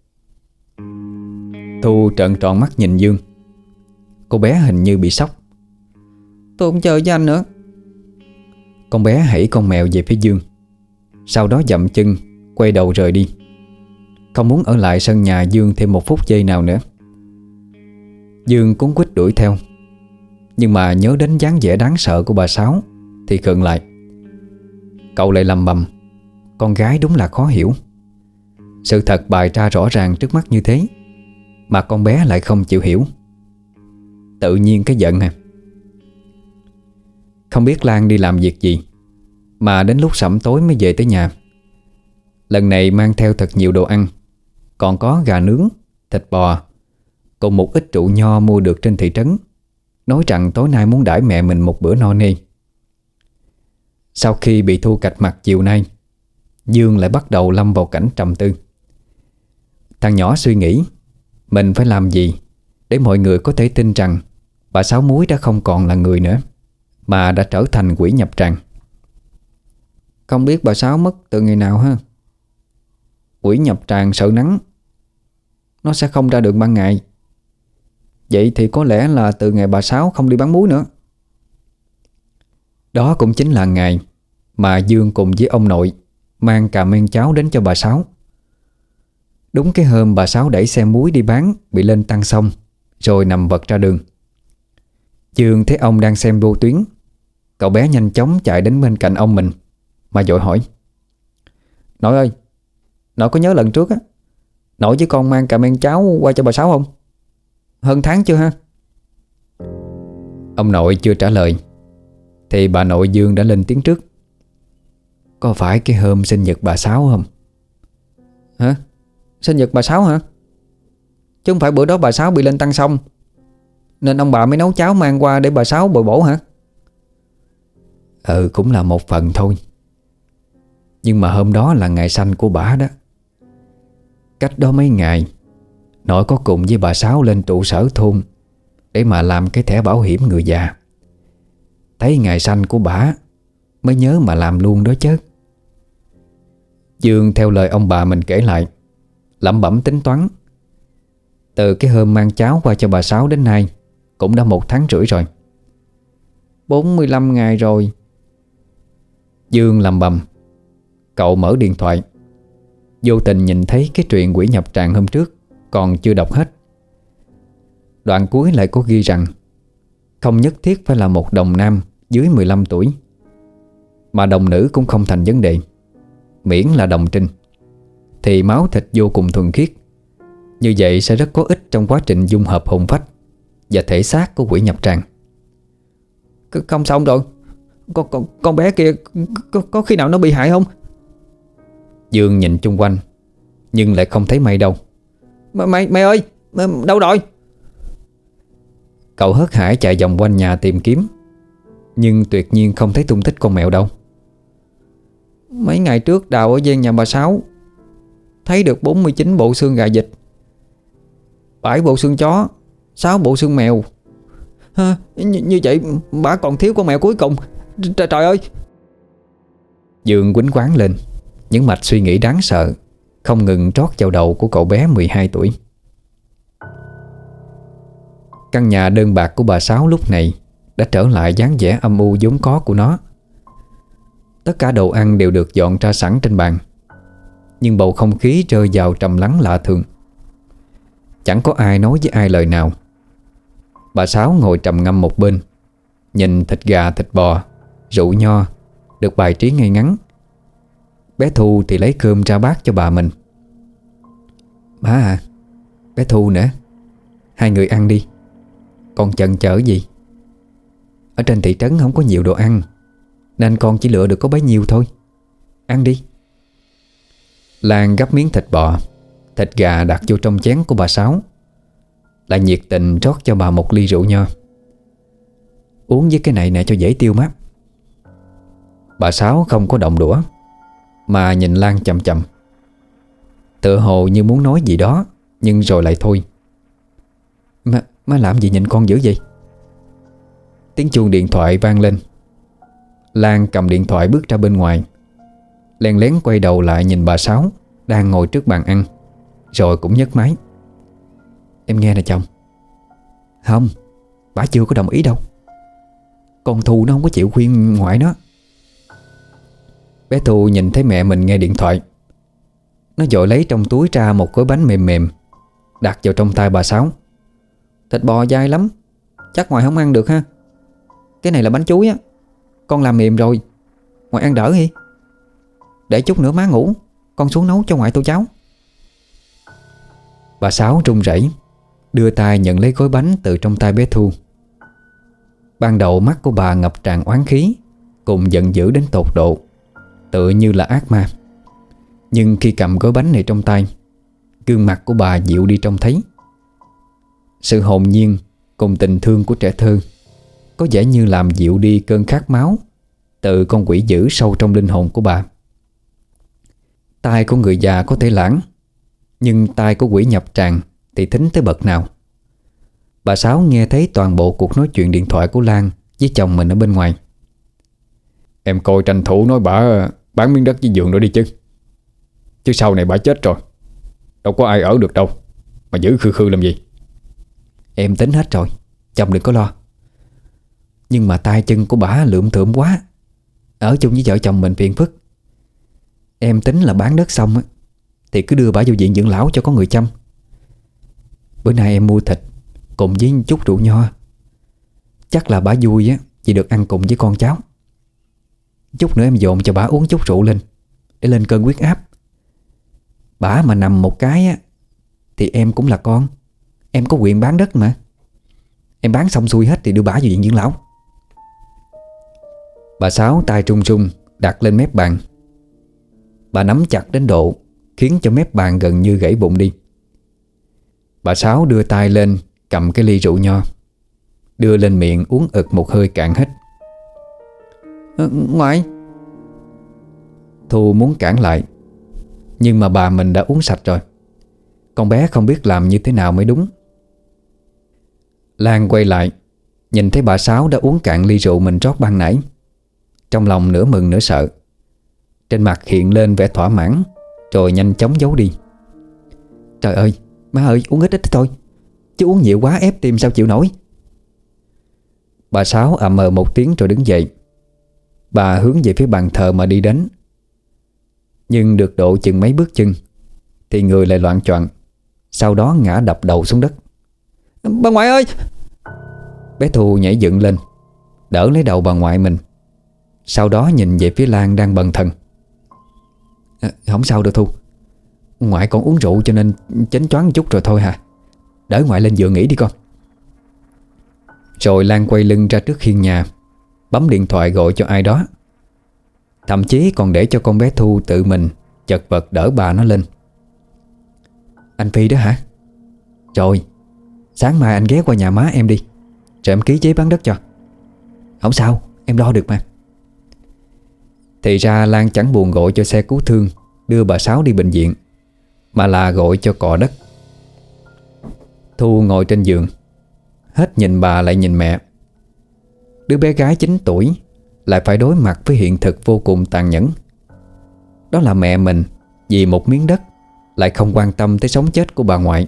Thu trợn tròn mắt nhìn Dương. Cô bé hình như bị sốc. "Tôi không chơi với anh nữa." Con bé hãy con mèo về phía Dương, sau đó dậm chân quay đầu rời đi, không muốn ở lại sân nhà Dương thêm một phút giây nào nữa. Dương cuống quýt đuổi theo, nhưng mà nhớ đến dáng vẻ đáng sợ của bà Sáu thì khựng lại. Cậu lại lầm bầm: con gái đúng là khó hiểu. Sự thật bày ra rõ ràng trước mắt như thế mà con bé lại không chịu hiểu. Tự nhiên cái giận hả? Không biết Lan đi làm việc gì mà đến lúc sẩm tối mới về tới nhà. Lần này mang theo thật nhiều đồ ăn, còn có gà nướng, thịt bò, cùng một ít rượu nho mua được trên thị trấn, nói rằng tối nay muốn đãi mẹ mình một bữa no nê. Sau khi bị Thu cạch mặt chiều nay, Dương lại bắt đầu lâm vào cảnh trầm tư. Thằng nhỏ suy nghĩ mình phải làm gì để mọi người có thể tin rằng bà Sáu Múi đã không còn là người nữa, mà đã trở thành quỷ nhập tràng. Không biết bà Sáu mất từ ngày nào ha. Quỷ nhập tràng sợ nắng, nó sẽ không ra đường ban ngày. Vậy thì có lẽ là từ ngày bà Sáu không đi bán muối nữa. Đó cũng chính là ngày mà Dương cùng với ông nội mang cà men cháo đến cho bà Sáu. Đúng cái hôm bà Sáu đẩy xe muối đi bán bị lên tăng xong, rồi nằm vật ra đường. Dương thấy ông đang xem vô tuyến. Cậu bé nhanh chóng chạy đến bên cạnh ông mình mà vội hỏi: Nội ơi, nội có nhớ lần trước á, nội với con mang cà men cháo qua cho bà Sáu không? Hơn tháng chưa ha? Ông nội chưa trả lời thì bà nội Dương đã lên tiếng trước: Có phải cái hôm sinh nhật bà Sáu không? Hả? Sinh nhật bà Sáu hả? Chứ không phải bữa đó bà Sáu bị lên tăng xong nên ông bà mới nấu cháo mang qua để bà Sáu bồi bổ hả? Ừ, cũng là một phần thôi. Nhưng mà hôm đó là ngày sanh của bà đó. Cách đó mấy ngày, nội có cùng với bà Sáu lên trụ sở thôn để mà làm cái thẻ bảo hiểm người già. Thấy ngày sanh của bà mới nhớ mà làm luôn đó chứ. Dương theo lời ông bà mình kể lại, lẩm bẩm tính toán. Từ cái hôm mang cháo qua cho bà Sáu đến nay cũng đã một tháng rưỡi rồi. bốn mươi lăm ngày rồi. Dương lầm bầm. Cậu mở điện thoại, vô tình nhìn thấy cái truyện quỷ nhập tràng hôm trước còn chưa đọc hết. Đoạn cuối lại có ghi rằng không nhất thiết phải là một đồng nam dưới mười lăm tuổi, mà đồng nữ cũng không thành vấn đề, miễn là đồng trinh thì máu thịt vô cùng thuần khiết. Như vậy sẽ rất có ích trong quá trình dung hợp hồn phách và thể xác của quỷ nhập tràng. Không xong rồi, con, con, con bé kia có, có khi nào nó bị hại không? Dương nhìn chung quanh nhưng lại không thấy mày đâu. Mày, mày ơi, đâu rồi? Cậu hớt hải chạy vòng quanh nhà tìm kiếm, nhưng tuyệt nhiên không thấy tung tích con mèo đâu. Mấy ngày trước đào ở gian nhà bà Sáu thấy được bốn mươi chín bộ xương gà vịt, bảy bộ xương chó, sáu bộ xương mèo. Ha, như, như vậy bà còn thiếu con mèo cuối cùng. Trời, trời ơi! Dương quýnh quáng lên, những mạch suy nghĩ đáng sợ không ngừng trót vào đầu của cậu bé mười hai tuổi. Căn nhà đơn bạc của bà Sáu lúc này đã trở lại dáng vẻ âm u vốn có của nó. Tất cả đồ ăn đều được dọn ra sẵn trên bàn, nhưng bầu không khí rơi vào trầm lắng lạ thường. Chẳng có ai nói với ai lời nào. Bà Sáu ngồi trầm ngâm một bên, nhìn thịt gà, thịt bò, rượu nho được bài trí ngay ngắn. Bé Thu thì lấy cơm ra bát cho bà mình. Má à, bé Thu nữa, hai người ăn đi. Con chần chừ gì? Ở trên thị trấn không có nhiều đồ ăn nên con chỉ lựa được có bấy nhiêu thôi. Ăn đi. Lan gắp miếng thịt bò, thịt gà đặt vô trong chén của bà Sáu, lại nhiệt tình rót cho bà một ly rượu nho. Uống với cái này nè cho dễ tiêu mát. Bà Sáu không có động đũa mà nhìn Lan chậm chậm, tựa hồ như muốn nói gì đó nhưng rồi lại thôi. Má, má làm gì nhìn con dữ vậy? Tiếng chuông điện thoại vang lên. Lan cầm điện thoại bước ra bên ngoài, lén lén quay đầu lại nhìn bà Sáu đang ngồi trước bàn ăn, rồi cũng nhấc máy. Em nghe nè chồng. Không, bà chưa có đồng ý đâu. Con Thu nó không có chịu khuyên ngoại nó. Bé Thu nhìn thấy mẹ mình nghe điện thoại, nó vội lấy trong túi ra một gói bánh mềm mềm đặt vào trong tay bà Sáu. Thịt bò dai lắm, chắc ngoại không ăn được ha. Cái này là bánh chuối á, con làm mềm rồi, ngoại ăn đỡ đi. Để chút nữa má ngủ, con xuống nấu cho ngoại tô cháo. Bà Sáu run rẩy đưa tay nhận lấy gói bánh từ trong tay bé Thu. Ban đầu mắt của bà ngập tràn oán khí cùng giận dữ đến tột độ, tựa như là ác ma. Nhưng khi cầm gói bánh này trong tay, gương mặt của bà dịu đi trông thấy. Sự hồn nhiên cùng tình thương của trẻ thơ có vẻ như làm dịu đi cơn khát máu từ con quỷ dữ sâu trong linh hồn của bà. Tai của người già có thể lãng, nhưng tai của quỷ nhập tràng thì thính tới bậc nào. Bà Sáu nghe thấy toàn bộ cuộc nói chuyện điện thoại của Lan với chồng mình ở bên ngoài.
Em coi tranh thủ nói bả bán miếng đất với vườn nữa đi chứ. Chứ sau này bả chết rồi, đâu có ai ở được đâu mà giữ khư khư làm gì.
Em tính hết rồi, chồng đừng có lo. Nhưng mà tay chân của bả lượm thượm quá, ở chung với vợ chồng mình phiền phức. Em tính là bán đất xong á thì cứ đưa bả vô viện dưỡng lão cho có người chăm. Bữa nay em mua thịt cùng với chút rượu nho. Chắc là bả vui á vì được ăn cùng với con cháu. Chút nữa em dồn cho bả uống chút rượu lên để lên cơn huyết áp. Bả mà nằm một cái á thì em cũng là con, em có quyền bán đất mà. Em bán xong xuôi hết thì đưa bả vào viện dưỡng lão. Bà Sáu tay trung trung đặt lên mép bàn. Bà nắm chặt đến độ khiến cho mép bàn gần như gãy bụng đi. Bà Sáu đưa tay lên cầm cái ly rượu nho, đưa lên miệng uống ực một hơi cạn hết. à, Ngoại. Thu muốn cản lại, nhưng mà bà mình đã uống sạch rồi. Con bé không biết làm như thế nào mới đúng. Lan quay lại, nhìn thấy bà Sáu đã uống cạn ly rượu mình rót ban nãy. Trong lòng nửa mừng nửa sợ, trên mặt hiện lên vẻ thỏa mãn, rồi nhanh chóng giấu đi. Trời ơi, má ơi, uống ít ít thôi, chứ uống nhiều quá ép tim sao chịu nổi. Bà Sáu ậm ờ một tiếng rồi đứng dậy. Bà hướng về phía bàn thờ mà đi đến. Nhưng được độ chừng mấy bước chân thì người lại loạng choạng, sau đó ngã đập đầu xuống đất. Bà ngoại ơi! Bé Thu nhảy dựng lên, đỡ lấy đầu bà ngoại mình, sau đó nhìn về phía Lan đang bần thần. à, Không sao đâu Thu, ngoại còn uống rượu cho nên chánh choáng một chút rồi thôi hả. Đỡ ngoại lên giường nghỉ đi con. Rồi Lan quay lưng ra trước hiên nhà, bấm điện thoại gọi cho ai đó. Thậm chí còn để cho con bé Thu tự mình chật vật đỡ bà nó lên. Anh Phi đó hả? Rồi, sáng mai anh ghé qua nhà má em đi, rồi em ký giấy bán đất cho. Không sao, em lo được mà. Thì ra Lan chẳng buồn gọi cho xe cứu thương đưa bà Sáu đi bệnh viện, mà là gọi cho cò đất. Thu ngồi trên giường, hết nhìn bà lại nhìn mẹ. Đứa bé gái chín tuổi lại phải đối mặt với hiện thực vô cùng tàn nhẫn. Đó là mẹ mình vì một miếng đất lại không quan tâm tới sống chết của bà ngoại.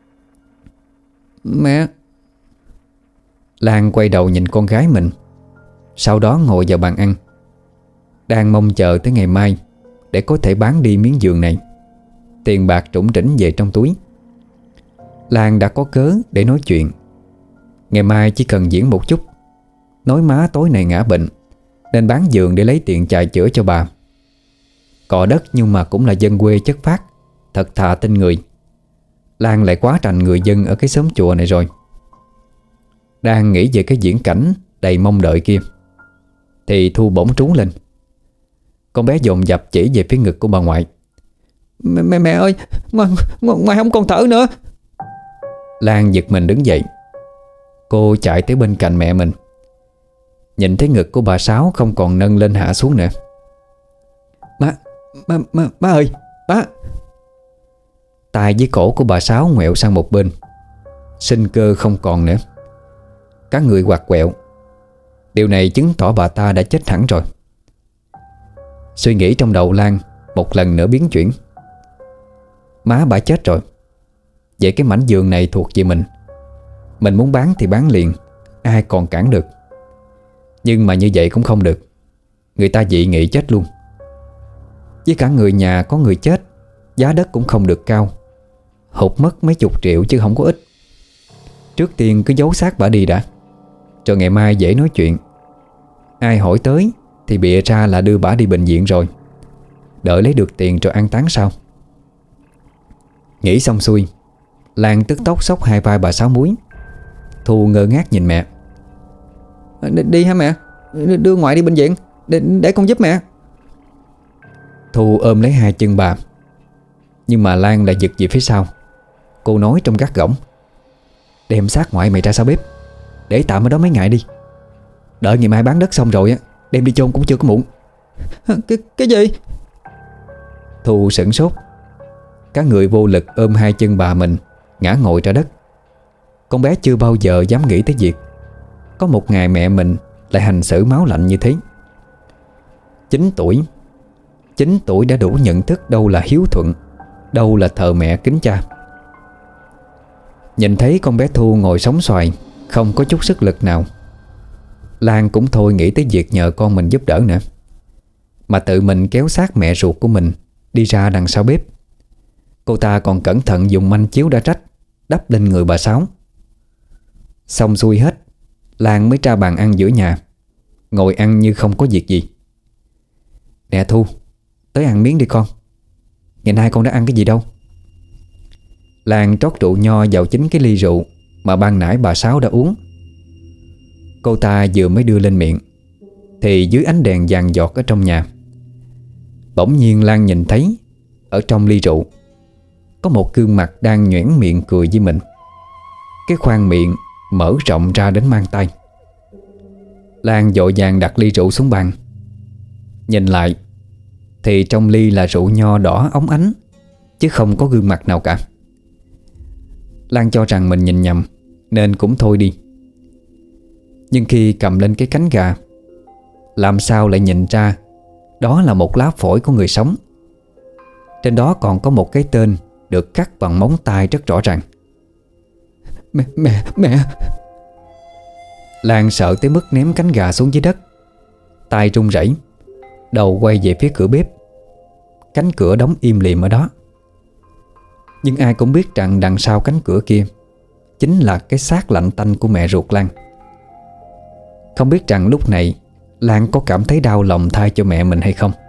Mẹ. Lan quay đầu nhìn con gái mình, sau đó ngồi vào bàn ăn, đang mong chờ tới ngày mai để có thể bán đi miếng giường này. Tiền bạc trũng trĩnh về trong túi. Lan đã có cớ để nói chuyện. Ngày mai chỉ cần diễn một chút, nói má tối nay ngã bệnh nên bán giường để lấy tiền chạy chữa cho bà. Cò đất nhưng mà cũng là dân quê chất phác, thật thà tin người. Lan lại quá trành người dân ở cái xóm chùa này rồi. Đang nghĩ về cái viễn cảnh đầy mong đợi kia thì Thu bỗng trú lên. Con bé dồn dập chỉ về phía ngực của bà ngoại. Mẹ, mẹ, mẹ ơi, ngoài, ngoài không còn thở nữa. Lan giật mình đứng dậy. Cô chạy tới bên cạnh mẹ mình, nhìn thấy ngực của bà Sáu không còn nâng lên hạ xuống nữa. Má, má, má, má ơi, má. Tai với cổ của bà Sáu ngoẹo sang một bên, sinh cơ không còn nữa. Cả người quặt quẹo. Điều này chứng tỏ bà ta đã chết hẳn rồi. Suy nghĩ trong đầu Lan một lần nữa biến chuyển. Má bà chết rồi, vậy cái mảnh giường này thuộc về mình. Mình muốn bán thì bán liền, ai còn cản được. Nhưng mà như vậy cũng không được, người ta dị nghị chết luôn. Với cả người nhà có người chết, giá đất cũng không được cao, hụt mất mấy chục triệu chứ không có ít. Trước tiên cứ giấu xác bà đi đã, rồi ngày mai dễ nói chuyện. Ai hỏi tới thì bịa ra là đưa bà đi bệnh viện rồi, đợi lấy được tiền rồi an táng sau. Nghĩ xong xuôi, Lan tức tốc xốc hai vai bà Sáu Múi. Thu ngơ ngác nhìn mẹ. Đi, đi hả mẹ? Đưa ngoại đi bệnh viện, để, để con giúp mẹ. Thu ôm lấy hai chân bà, Nhưng mà Lan lại giật về phía sau. Cô nói trong gắt gỏng: "Đem xác ngoại mày ra sau bếp, để tạm ở đó mấy ngày đi. Đợi ngày mai bán đất xong rồi á, đem đi chôn cũng chưa có muộn." Cái, cái gì? Thu sửng sốt. Cả người vô lực ôm hai chân bà mình, ngã ngồi ra đất. Con bé chưa bao giờ dám nghĩ tới việc có một ngày mẹ mình lại hành xử máu lạnh như thế. Chín tuổi Chín tuổi đã đủ nhận thức đâu là hiếu thuận, đâu là thờ mẹ kính cha. Nhìn thấy con bé Thu ngồi sóng xoài, không có chút sức lực nào, Lan cũng thôi nghĩ tới việc nhờ con mình giúp đỡ nữa, mà tự mình kéo xác mẹ ruột của mình đi ra đằng sau bếp. Cô ta còn cẩn thận dùng manh chiếu đã rách đắp lên người bà Sáu. Xong xuôi hết, Lan mới ra bàn ăn giữa nhà, ngồi ăn như không có việc gì. "Nè Thu, tới ăn miếng đi con. Ngày nay con đã ăn cái gì đâu." Lan trót rượu nho vào chính cái ly rượu mà ban nãy bà Sáu đã uống. Cô ta vừa mới đưa lên miệng thì dưới ánh đèn vàng giọt ở trong nhà, bỗng nhiên Lan nhìn thấy ở trong ly rượu có một gương mặt đang nhoẻn miệng cười với mình. Cái khoang miệng mở rộng ra đến mang tay. Lan vội vàng đặt ly rượu xuống bàn. Nhìn lại thì trong ly là rượu nho đỏ óng ánh, chứ không có gương mặt nào cả. Lan cho rằng mình nhìn nhầm nên cũng thôi đi. Nhưng khi cầm lên cái cánh gà, làm sao lại nhìn ra đó là một lá phổi của người sống. Trên đó còn có một cái tên được cắt bằng móng tay rất rõ ràng. Mẹ, mẹ, mẹ. Lan sợ tới mức ném cánh gà xuống dưới đất, tay run rẩy, đầu quay về phía cửa bếp. Cánh cửa đóng im lìm ở đó. Nhưng ai cũng biết rằng đằng sau cánh cửa kia chính là cái xác lạnh tanh của mẹ ruột Lan. Không biết rằng lúc này Lan có cảm thấy đau lòng thay cho mẹ mình hay không.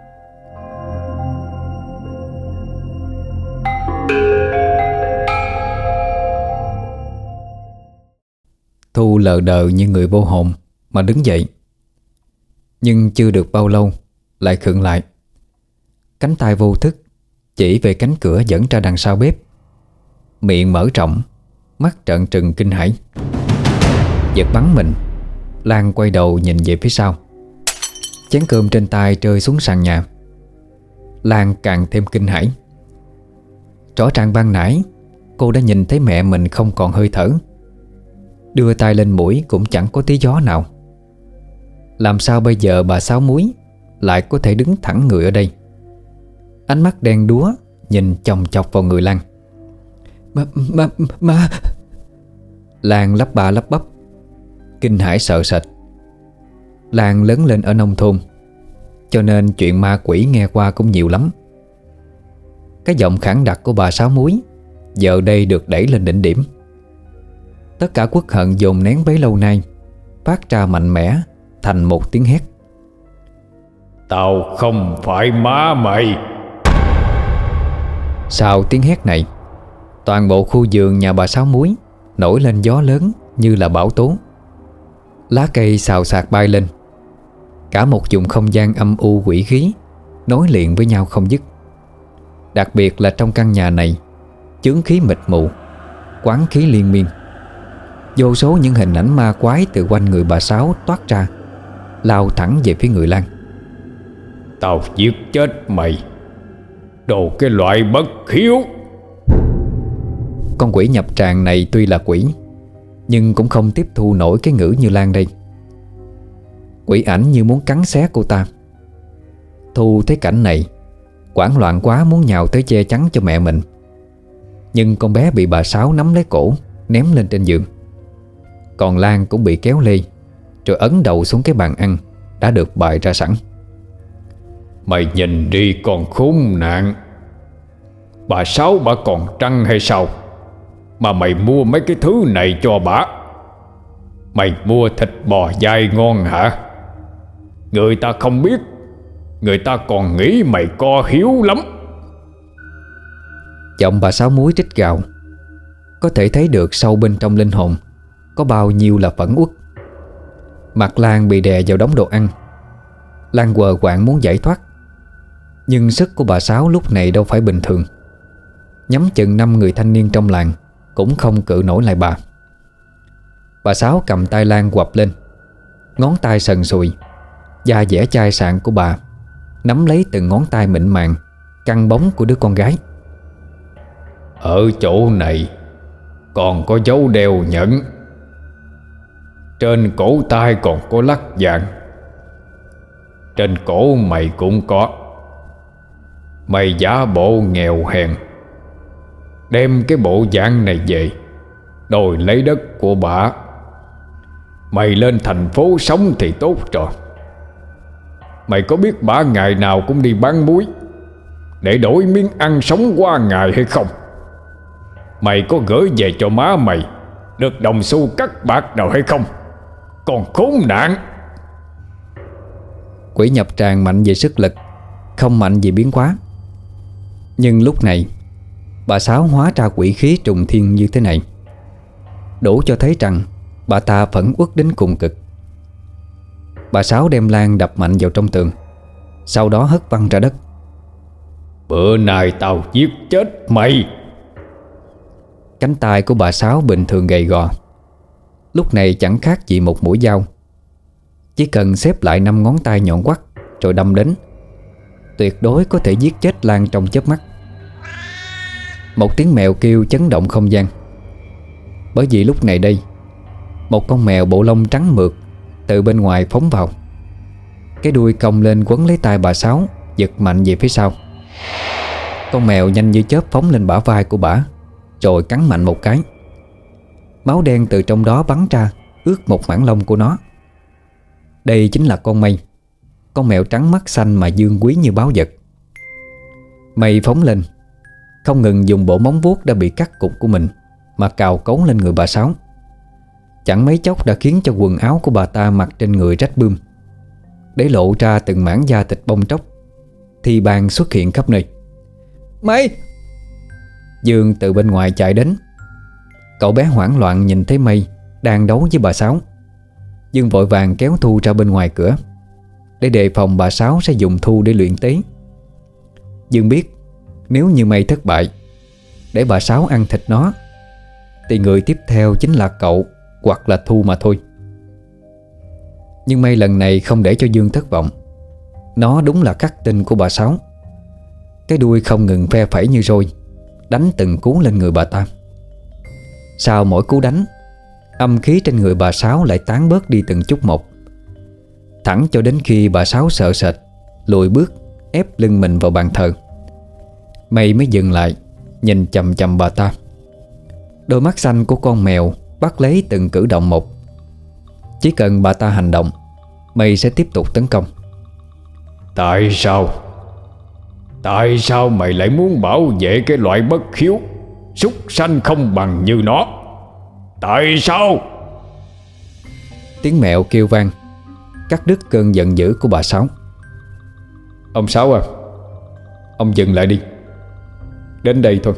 Thu lờ đờ như người vô hồn mà đứng dậy. Nhưng chưa được bao lâu lại khựng lại. Cánh tay vô thức chỉ về cánh cửa dẫn ra đằng sau bếp. Miệng mở rộng, mắt trợn trừng kinh hãi. Giật bắn mình, Lan quay đầu nhìn về phía sau. Chén cơm trên tay rơi xuống sàn nhà. Lan càng thêm kinh hãi. Rõ ràng ban nãy cô đã nhìn thấy mẹ mình không còn hơi thở. Đưa tay lên mũi cũng chẳng có tí gió nào. Làm sao bây giờ bà Sáu Muối lại có thể đứng thẳng người ở đây? Ánh mắt đen đúa nhìn chòng chọc vào người Lan. Mà, mà, mà Lan lắp ba lắp bắp, kinh hãi sợ sệt. Lan lớn lên ở nông thôn, cho nên chuyện ma quỷ nghe qua cũng nhiều lắm. Cái giọng khản đặc của bà Sáu Muối giờ đây được đẩy lên đỉnh điểm. Tất cả uất hận dồn nén bấy lâu nay phát ra mạnh mẽ thành một tiếng hét.
Tao không phải má mày.
Sau tiếng hét này, toàn bộ khu vườn nhà bà Sáu Muối nổi lên gió lớn như là bão tố. Lá cây xào xạc bay lên. Cả một vùng không gian âm u quỷ khí nối liền với nhau không dứt. Đặc biệt là trong căn nhà này, chướng khí mịt mù, quán khí liên miên. Vô số những hình ảnh ma quái từ quanh người bà Sáu toát ra, lao thẳng về phía người Lan.
Tao giết chết mày, đồ cái loại bất hiếu.
Con quỷ nhập tràng này tuy là quỷ, nhưng cũng không tiếp thu nổi cái ngữ như Lan đây. Quỷ ảnh như muốn cắn xé cô ta. Thu thấy cảnh này, hoảng loạn quá muốn nhào tới che chắn cho mẹ mình. Nhưng con bé bị bà Sáu nắm lấy cổ, ném lên trên giường. Còn Lan cũng bị kéo lê, rồi ấn đầu xuống cái bàn ăn đã được bày ra sẵn.
Mày nhìn đi con khốn nạn. Bà Sáu bà còn trăng hay sao mà mày mua mấy cái thứ này cho bà? Mày mua thịt bò dai ngon hả? Người ta không biết, người ta còn nghĩ mày có hiếu lắm.
Giọng bà Sáu Muối trích gào. Có thể thấy được sâu bên trong linh hồn có bao nhiêu là phẫn uất. Mặt Lan bị đè vào đống đồ ăn. Lan quờ quạng muốn giải thoát, nhưng sức của bà Sáu lúc này đâu phải bình thường. nhắm chừng năm người thanh niên trong làng cũng không cự nổi lại bà. Bà Sáu cầm tay Lan quặp lên, ngón tay sần sùi, da dẻ chai sạn của bà nắm lấy từng ngón tay mịn màng căng bóng của đứa con gái.
Ở chỗ này còn có dấu đeo nhẫn, trên cổ tay còn có lắc vàng, trên cổ mày cũng có. Mày giả bộ nghèo hèn, đem cái bộ dạng này về đòi lấy đất của bả. Mày lên thành phố sống thì tốt rồi. Mày có biết bả ngày nào cũng đi bán muối để đổi miếng ăn sống qua ngày hay không? Mày có gửi về cho má mày được đồng xu cắt bạc nào hay không? Còn khốn nạn!
Quỷ nhập tràng mạnh về sức lực, không mạnh về biến hóa. Nhưng lúc này bà Sáu hóa ra quỷ khí trùng thiên như thế này, đủ cho thấy rằng bà ta phẫn uất đến cùng cực. Bà Sáu đem Lan đập mạnh vào trong tường, sau đó hất văng ra đất.
Bữa nay tao giết chết mày!
Cánh tay của bà Sáu bình thường gầy gò, lúc này chẳng khác gì một mũi dao. Chỉ cần xếp lại năm ngón tay nhọn quắt rồi đâm đến, tuyệt đối có thể giết chết Lan trong chớp mắt. Một tiếng mèo kêu chấn động không gian, bởi vì lúc này đây một con mèo bộ lông trắng mượt từ bên ngoài phóng vào. Cái đuôi cong lên quấn lấy tay bà Sáu, giật mạnh về phía sau. Con mèo nhanh như chớp phóng lên bả vai của bả, rồi cắn mạnh một cái. Máu đen từ trong đó bắn ra, ướt một mảng lông của nó. Đây chính là con Mây, con mèo trắng mắt xanh mà dương quý như báu vật. Mây phóng lên, không ngừng dùng bộ móng vuốt đã bị cắt cụt của mình mà cào cấu lên người bà Sáu. Chẳng mấy chốc đã khiến cho quần áo của bà ta mặc trên người rách bươm, để lộ ra từng mảng da thịt bong tróc, thì bàn xuất hiện khắp nơi. Mây! Dương từ bên ngoài chạy đến. Cậu bé hoảng loạn nhìn thấy Mây đang đấu với bà Sáu. Dương vội vàng kéo Thu ra bên ngoài cửa, để đề phòng bà Sáu sẽ dùng Thu để luyện tế. Dương biết nếu như Mây thất bại, để bà Sáu ăn thịt nó, thì người tiếp theo chính là cậu hoặc là Thu mà thôi. Nhưng Mây lần này không để cho Dương thất vọng. Nó đúng là khắc tinh của bà Sáu. Cái đuôi không ngừng phe phẩy như roi, đánh từng cú lên người bà ta. Sau mỗi cú đánh, âm khí trên người bà Sáu lại tán bớt đi từng chút một, thẳng cho đến khi bà Sáu sợ sệt lùi bước, ép lưng mình vào bàn thờ. Mây mới dừng lại, nhìn chằm chằm bà ta. Đôi mắt xanh của con mèo bắt lấy từng cử động một. Chỉ cần bà ta hành động, Mây sẽ tiếp tục tấn công.
Tại sao? Tại sao mày lại muốn bảo vệ cái loại bất hiếu, súc sanh không bằng như nó? Tại sao?
Tiếng mèo kêu vang, cắt đứt cơn giận dữ của bà Sáu.
Ông Sáu à, ông dừng lại đi. Đến đây thôi.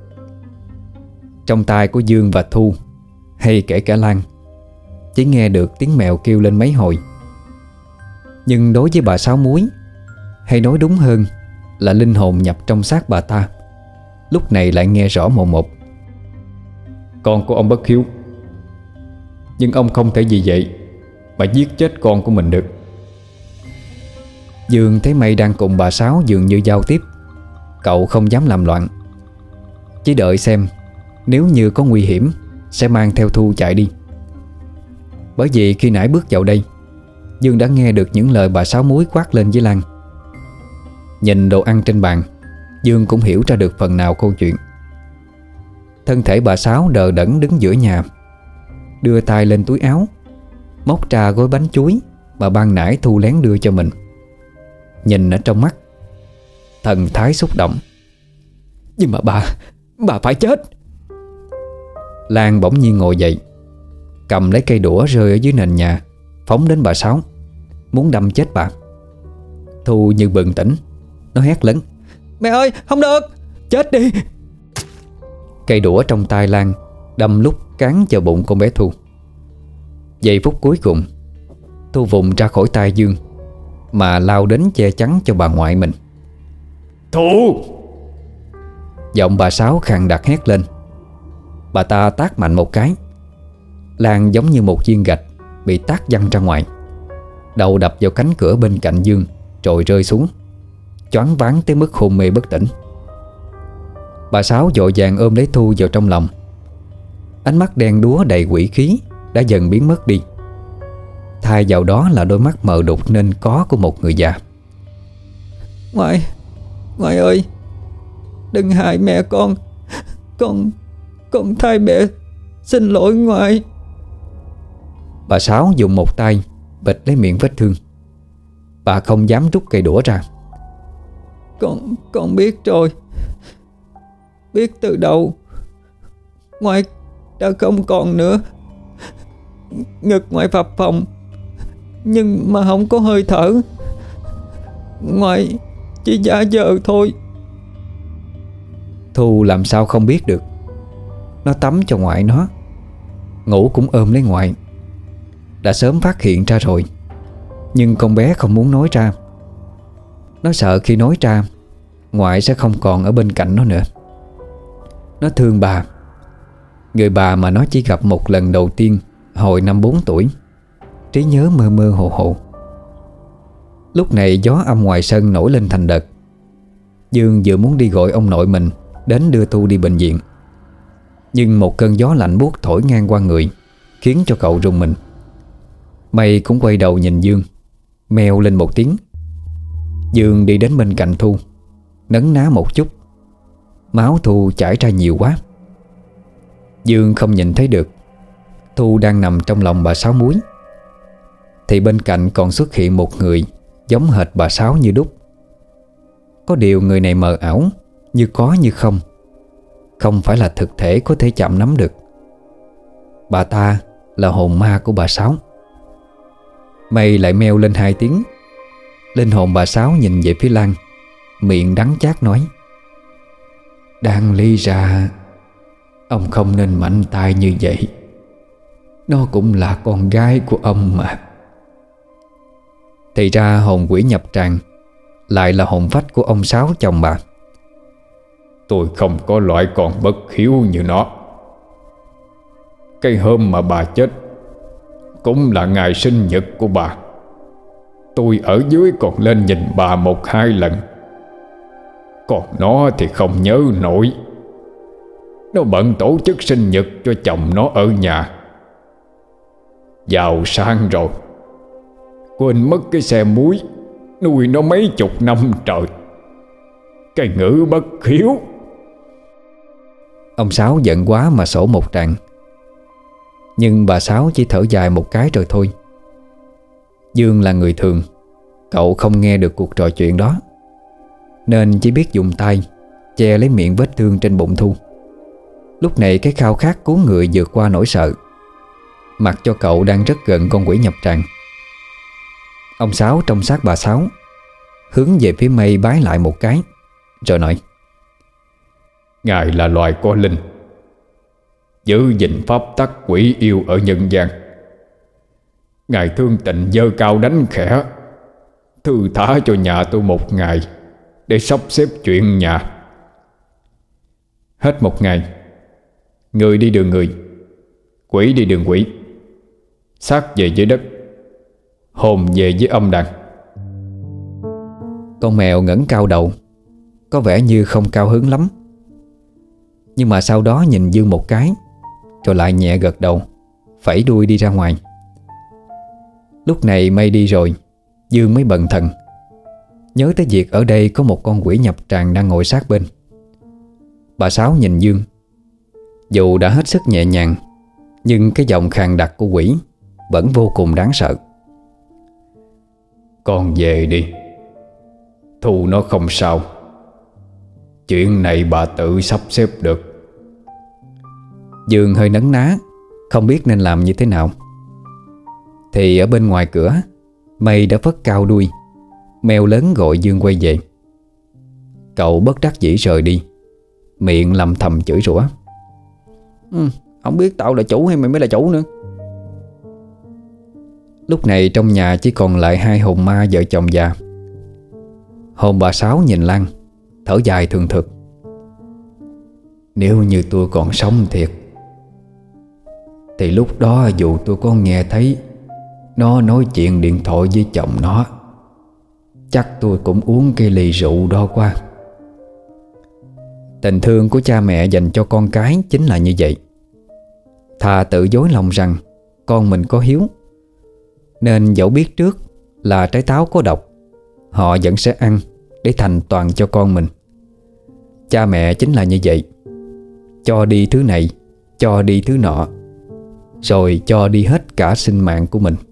Trong tai của Dương và Thu, hay kể cả Lan, chỉ nghe được tiếng mèo kêu lên mấy hồi. Nhưng đối với bà Sáu Muối, hay nói đúng hơn là linh hồn nhập trong xác bà ta, lúc này lại nghe rõ một một.
Con của ông bất hiếu, nhưng ông không thể vì vậy mà giết chết con của mình được.
Dương thấy Mây đang cùng bà Sáu dường như giao tiếp, cậu không dám làm loạn, chỉ đợi xem nếu như có nguy hiểm sẽ mang theo Thu chạy đi. Bởi vì khi nãy bước vào đây, Dương đã nghe được những lời bà Sáu Muối quát lên với Lan. Nhìn đồ ăn trên bàn, Dương cũng hiểu ra được phần nào câu chuyện. Thân thể bà Sáu đờ đẫn đứng giữa nhà, đưa tay lên túi áo, móc ra gói bánh chuối mà ban nãy Thu lén đưa cho mình. Nhìn ở trong mắt, thần thái xúc động. Nhưng mà bà, bà phải chết. Lan bỗng nhiên ngồi dậy, cầm lấy cây đũa rơi ở dưới nền nhà, phóng đến bà Sáu, muốn đâm chết bà. Thu như bừng tỉnh, nó hét lớn: Mẹ ơi, không được, chết đi. Cây đũa trong tay Lan đâm lúc cán vào bụng con bé Thu. Giây phút cuối cùng, Thu vùng ra khỏi tay Dương mà lao đến che chắn cho bà ngoại mình.
Thu!
Giọng bà Sáu khàn đặc hét lên. Bà ta tát mạnh một cái. Lan giống như một viên gạch bị tát văng ra ngoài, đầu đập vào cánh cửa bên cạnh Dương rồi rơi xuống, choáng váng tới mức hôn mê bất tỉnh. Bà Sáu vội vàng ôm lấy Thu vào trong lòng. Ánh mắt đen đúa đầy quỷ khí đã dần biến mất đi, thay vào đó là đôi mắt mờ đục nên có của một người già. Ngoại, ngoại ơi, đừng hại mẹ con. Con, con thay mẹ, xin lỗi ngoại. Bà Sáu dùng một tay bịt lấy miệng vết thương. Bà không dám rút cây đũa ra. Con, con biết rồi. Biết từ đầu. Ngoại đã không còn nữa. Ngực ngoại phập phồng, nhưng mà không có hơi thở. Ngoại chỉ giả vờ thôi. Thu làm sao không biết được. Nó tắm cho ngoại nó, ngủ cũng ôm lấy ngoại. Đã sớm phát hiện ra rồi, nhưng con bé không muốn nói ra. Nó sợ khi nói ra ngoại sẽ không còn ở bên cạnh nó nữa. Nó thương bà, người bà mà nó chỉ gặp một lần đầu tiên hồi năm bốn tuổi. Trí nhớ mơ mơ hồ hồ. Lúc này gió âm ngoài sân nổi lên thành đợt. Dương vừa muốn đi gọi ông nội mình đến đưa Thu đi bệnh viện, nhưng một cơn gió lạnh buốt thổi ngang qua người, khiến cho cậu rùng mình. Mây cũng quay đầu nhìn Dương, meo lên một tiếng. Dương đi đến bên cạnh Thu, nấn ná một chút. Máu Thu chảy ra nhiều quá. Dương không nhìn thấy được Thu đang nằm trong lòng bà Sáu Muối. Thì bên cạnh còn xuất hiện một người giống hệt bà Sáu như đúc. Có điều người này mờ ảo, như có như không, không phải là thực thể có thể chạm nắm được. Bà ta là hồn ma của bà Sáu. Mây lại meo lên hai tiếng. Linh hồn bà Sáu nhìn về phía Lan, miệng đắng chát nói: Đáng lý ra ông không nên mạnh tay như vậy. Nó cũng là con gái của ông mà. Thì ra hồn quỷ nhập tràng lại là hồn phách của ông Sáu chồng bà.
Tôi không có loại con bất hiếu như nó. Cái hôm mà bà chết cũng là ngày sinh nhật của bà. Tôi ở dưới còn lên nhìn bà một hai lần. Còn nó thì không nhớ nổi. Nó bận tổ chức sinh nhật cho chồng nó ở nhà. Giàu sang rồi, quên mất cái xe muối nuôi nó mấy chục năm trời. Cái ngữ bất hiếu.
Ông Sáu giận quá mà sổ một tràng. Nhưng bà Sáu chỉ thở dài một cái rồi thôi. Dương là người thường, cậu không nghe được cuộc trò chuyện đó, nên chỉ biết dùng tay che lấy miệng vết thương trên bụng Thu. Lúc này cái khao khát cứu người vượt qua nỗi sợ, mặc cho cậu đang rất gần con quỷ nhập tràng. Ông Sáu trong xác bà Sáu, hướng về phía Mây bái lại một cái, rồi nói:
Ngài là loài có linh, giữ gìn pháp tắc quỷ yêu ở nhân gian. Ngài thương tình dơ cao đánh khẽ, thư thả cho nhà tôi một ngày để sắp xếp chuyện nhà. Hết một ngày, người đi đường người, quỷ đi đường quỷ, xác về dưới đất, hồn về với âm đàn.
Con mèo ngẩng cao đầu, có vẻ như không cao hứng lắm, nhưng mà sau đó nhìn Dương một cái, rồi lại nhẹ gật đầu, phẩy đuôi đi ra ngoài. Lúc này Mây đi rồi, Dương mới bần thần, nhớ tới việc ở đây có một con quỷ nhập tràng đang ngồi sát bên. Bà Sáu nhìn Dương, dù đã hết sức nhẹ nhàng, nhưng cái giọng khàn đặc của quỷ vẫn vô cùng đáng sợ.
Con về đi, Thu nó không sao. Chuyện này bà tự sắp xếp được.
Dương hơi nấn ná, không biết nên làm như thế nào. Thì ở bên ngoài cửa, Mây đã phất cao đuôi, mèo lớn gọi Dương quay về. Cậu bất đắc dĩ rời đi, miệng lầm thầm chửi rủa: ừ, không biết tao là chủ hay mày mới là chủ nữa. Lúc này trong nhà chỉ còn lại hai hồn ma vợ chồng già. Hồn bà Sáu nhìn Lan, thở dài thường thực. Nếu như tôi còn sống thiệt thì lúc đó dù tôi có nghe thấy nó nói chuyện điện thoại với chồng nó, chắc tôi cũng uống cái ly rượu đó qua. Tình thương của cha mẹ dành cho con cái chính là như vậy. Thà tự dối lòng rằng con mình có hiếu, nên dẫu biết trước là trái táo có độc, họ vẫn sẽ ăn để thành toàn cho con mình. Cha mẹ chính là như vậy, cho đi thứ này, cho đi thứ nọ, rồi cho đi hết cả sinh mạng của mình.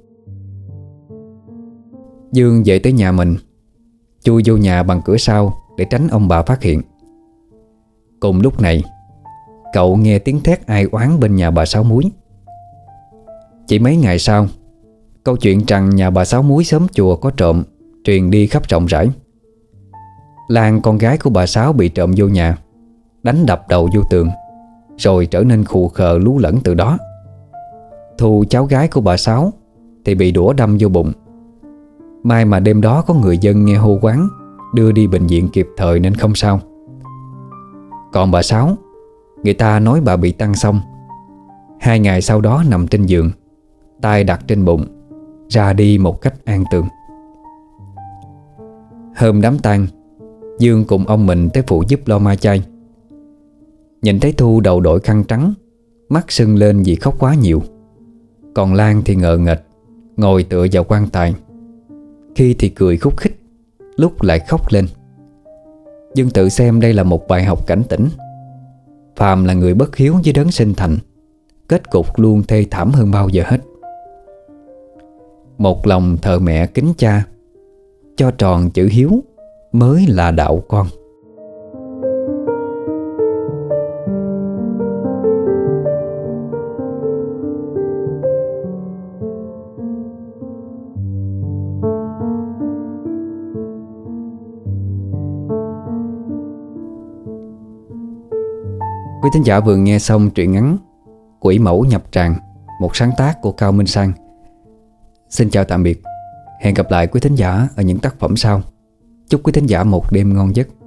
Dương về tới nhà mình, chui vô nhà bằng cửa sau để tránh ông bà phát hiện. Cùng lúc này, cậu nghe tiếng thét ai oán bên nhà bà Sáu Múi. Chỉ mấy ngày sau, câu chuyện rằng nhà bà Sáu Múi xóm chùa có trộm truyền đi khắp rộng rãi. Lan, con gái của bà Sáu, bị trộm vô nhà, đánh đập đầu vô tường, rồi trở nên khù khờ lú lẫn từ đó. Thu, cháu gái của bà Sáu, thì bị đũa đâm vô bụng. May mà đêm đó có người dân nghe hô quán, đưa đi bệnh viện kịp thời nên không sao. Còn bà Sáu, người ta nói bà bị tăng xong. Hai ngày sau đó nằm trên giường, tay đặt trên bụng, ra đi một cách an tường. Hôm đám tang, Dương cùng ông mình tới phụ giúp lo ma chay. Nhìn thấy Thu đầu đội khăn trắng, mắt sưng lên vì khóc quá nhiều. Còn Lan thì ngờ nghệch ngồi tựa vào quan tài, khi thì cười khúc khích, lúc lại khóc lên. Dương tự xem đây là một bài học cảnh tỉnh. Phàm là người bất hiếu với đấng sinh thành, kết cục luôn thê thảm hơn bao giờ hết. Một lòng thờ mẹ kính cha, cho tròn chữ hiếu mới là đạo con. Quý thính giả vừa nghe xong truyện ngắn Quỷ Mẫu Nhập Tràng, một sáng tác của Cao Minh Sang. Xin chào tạm biệt. Hẹn gặp lại quý thính giả ở những tác phẩm sau. Chúc quý thính giả một đêm ngon giấc.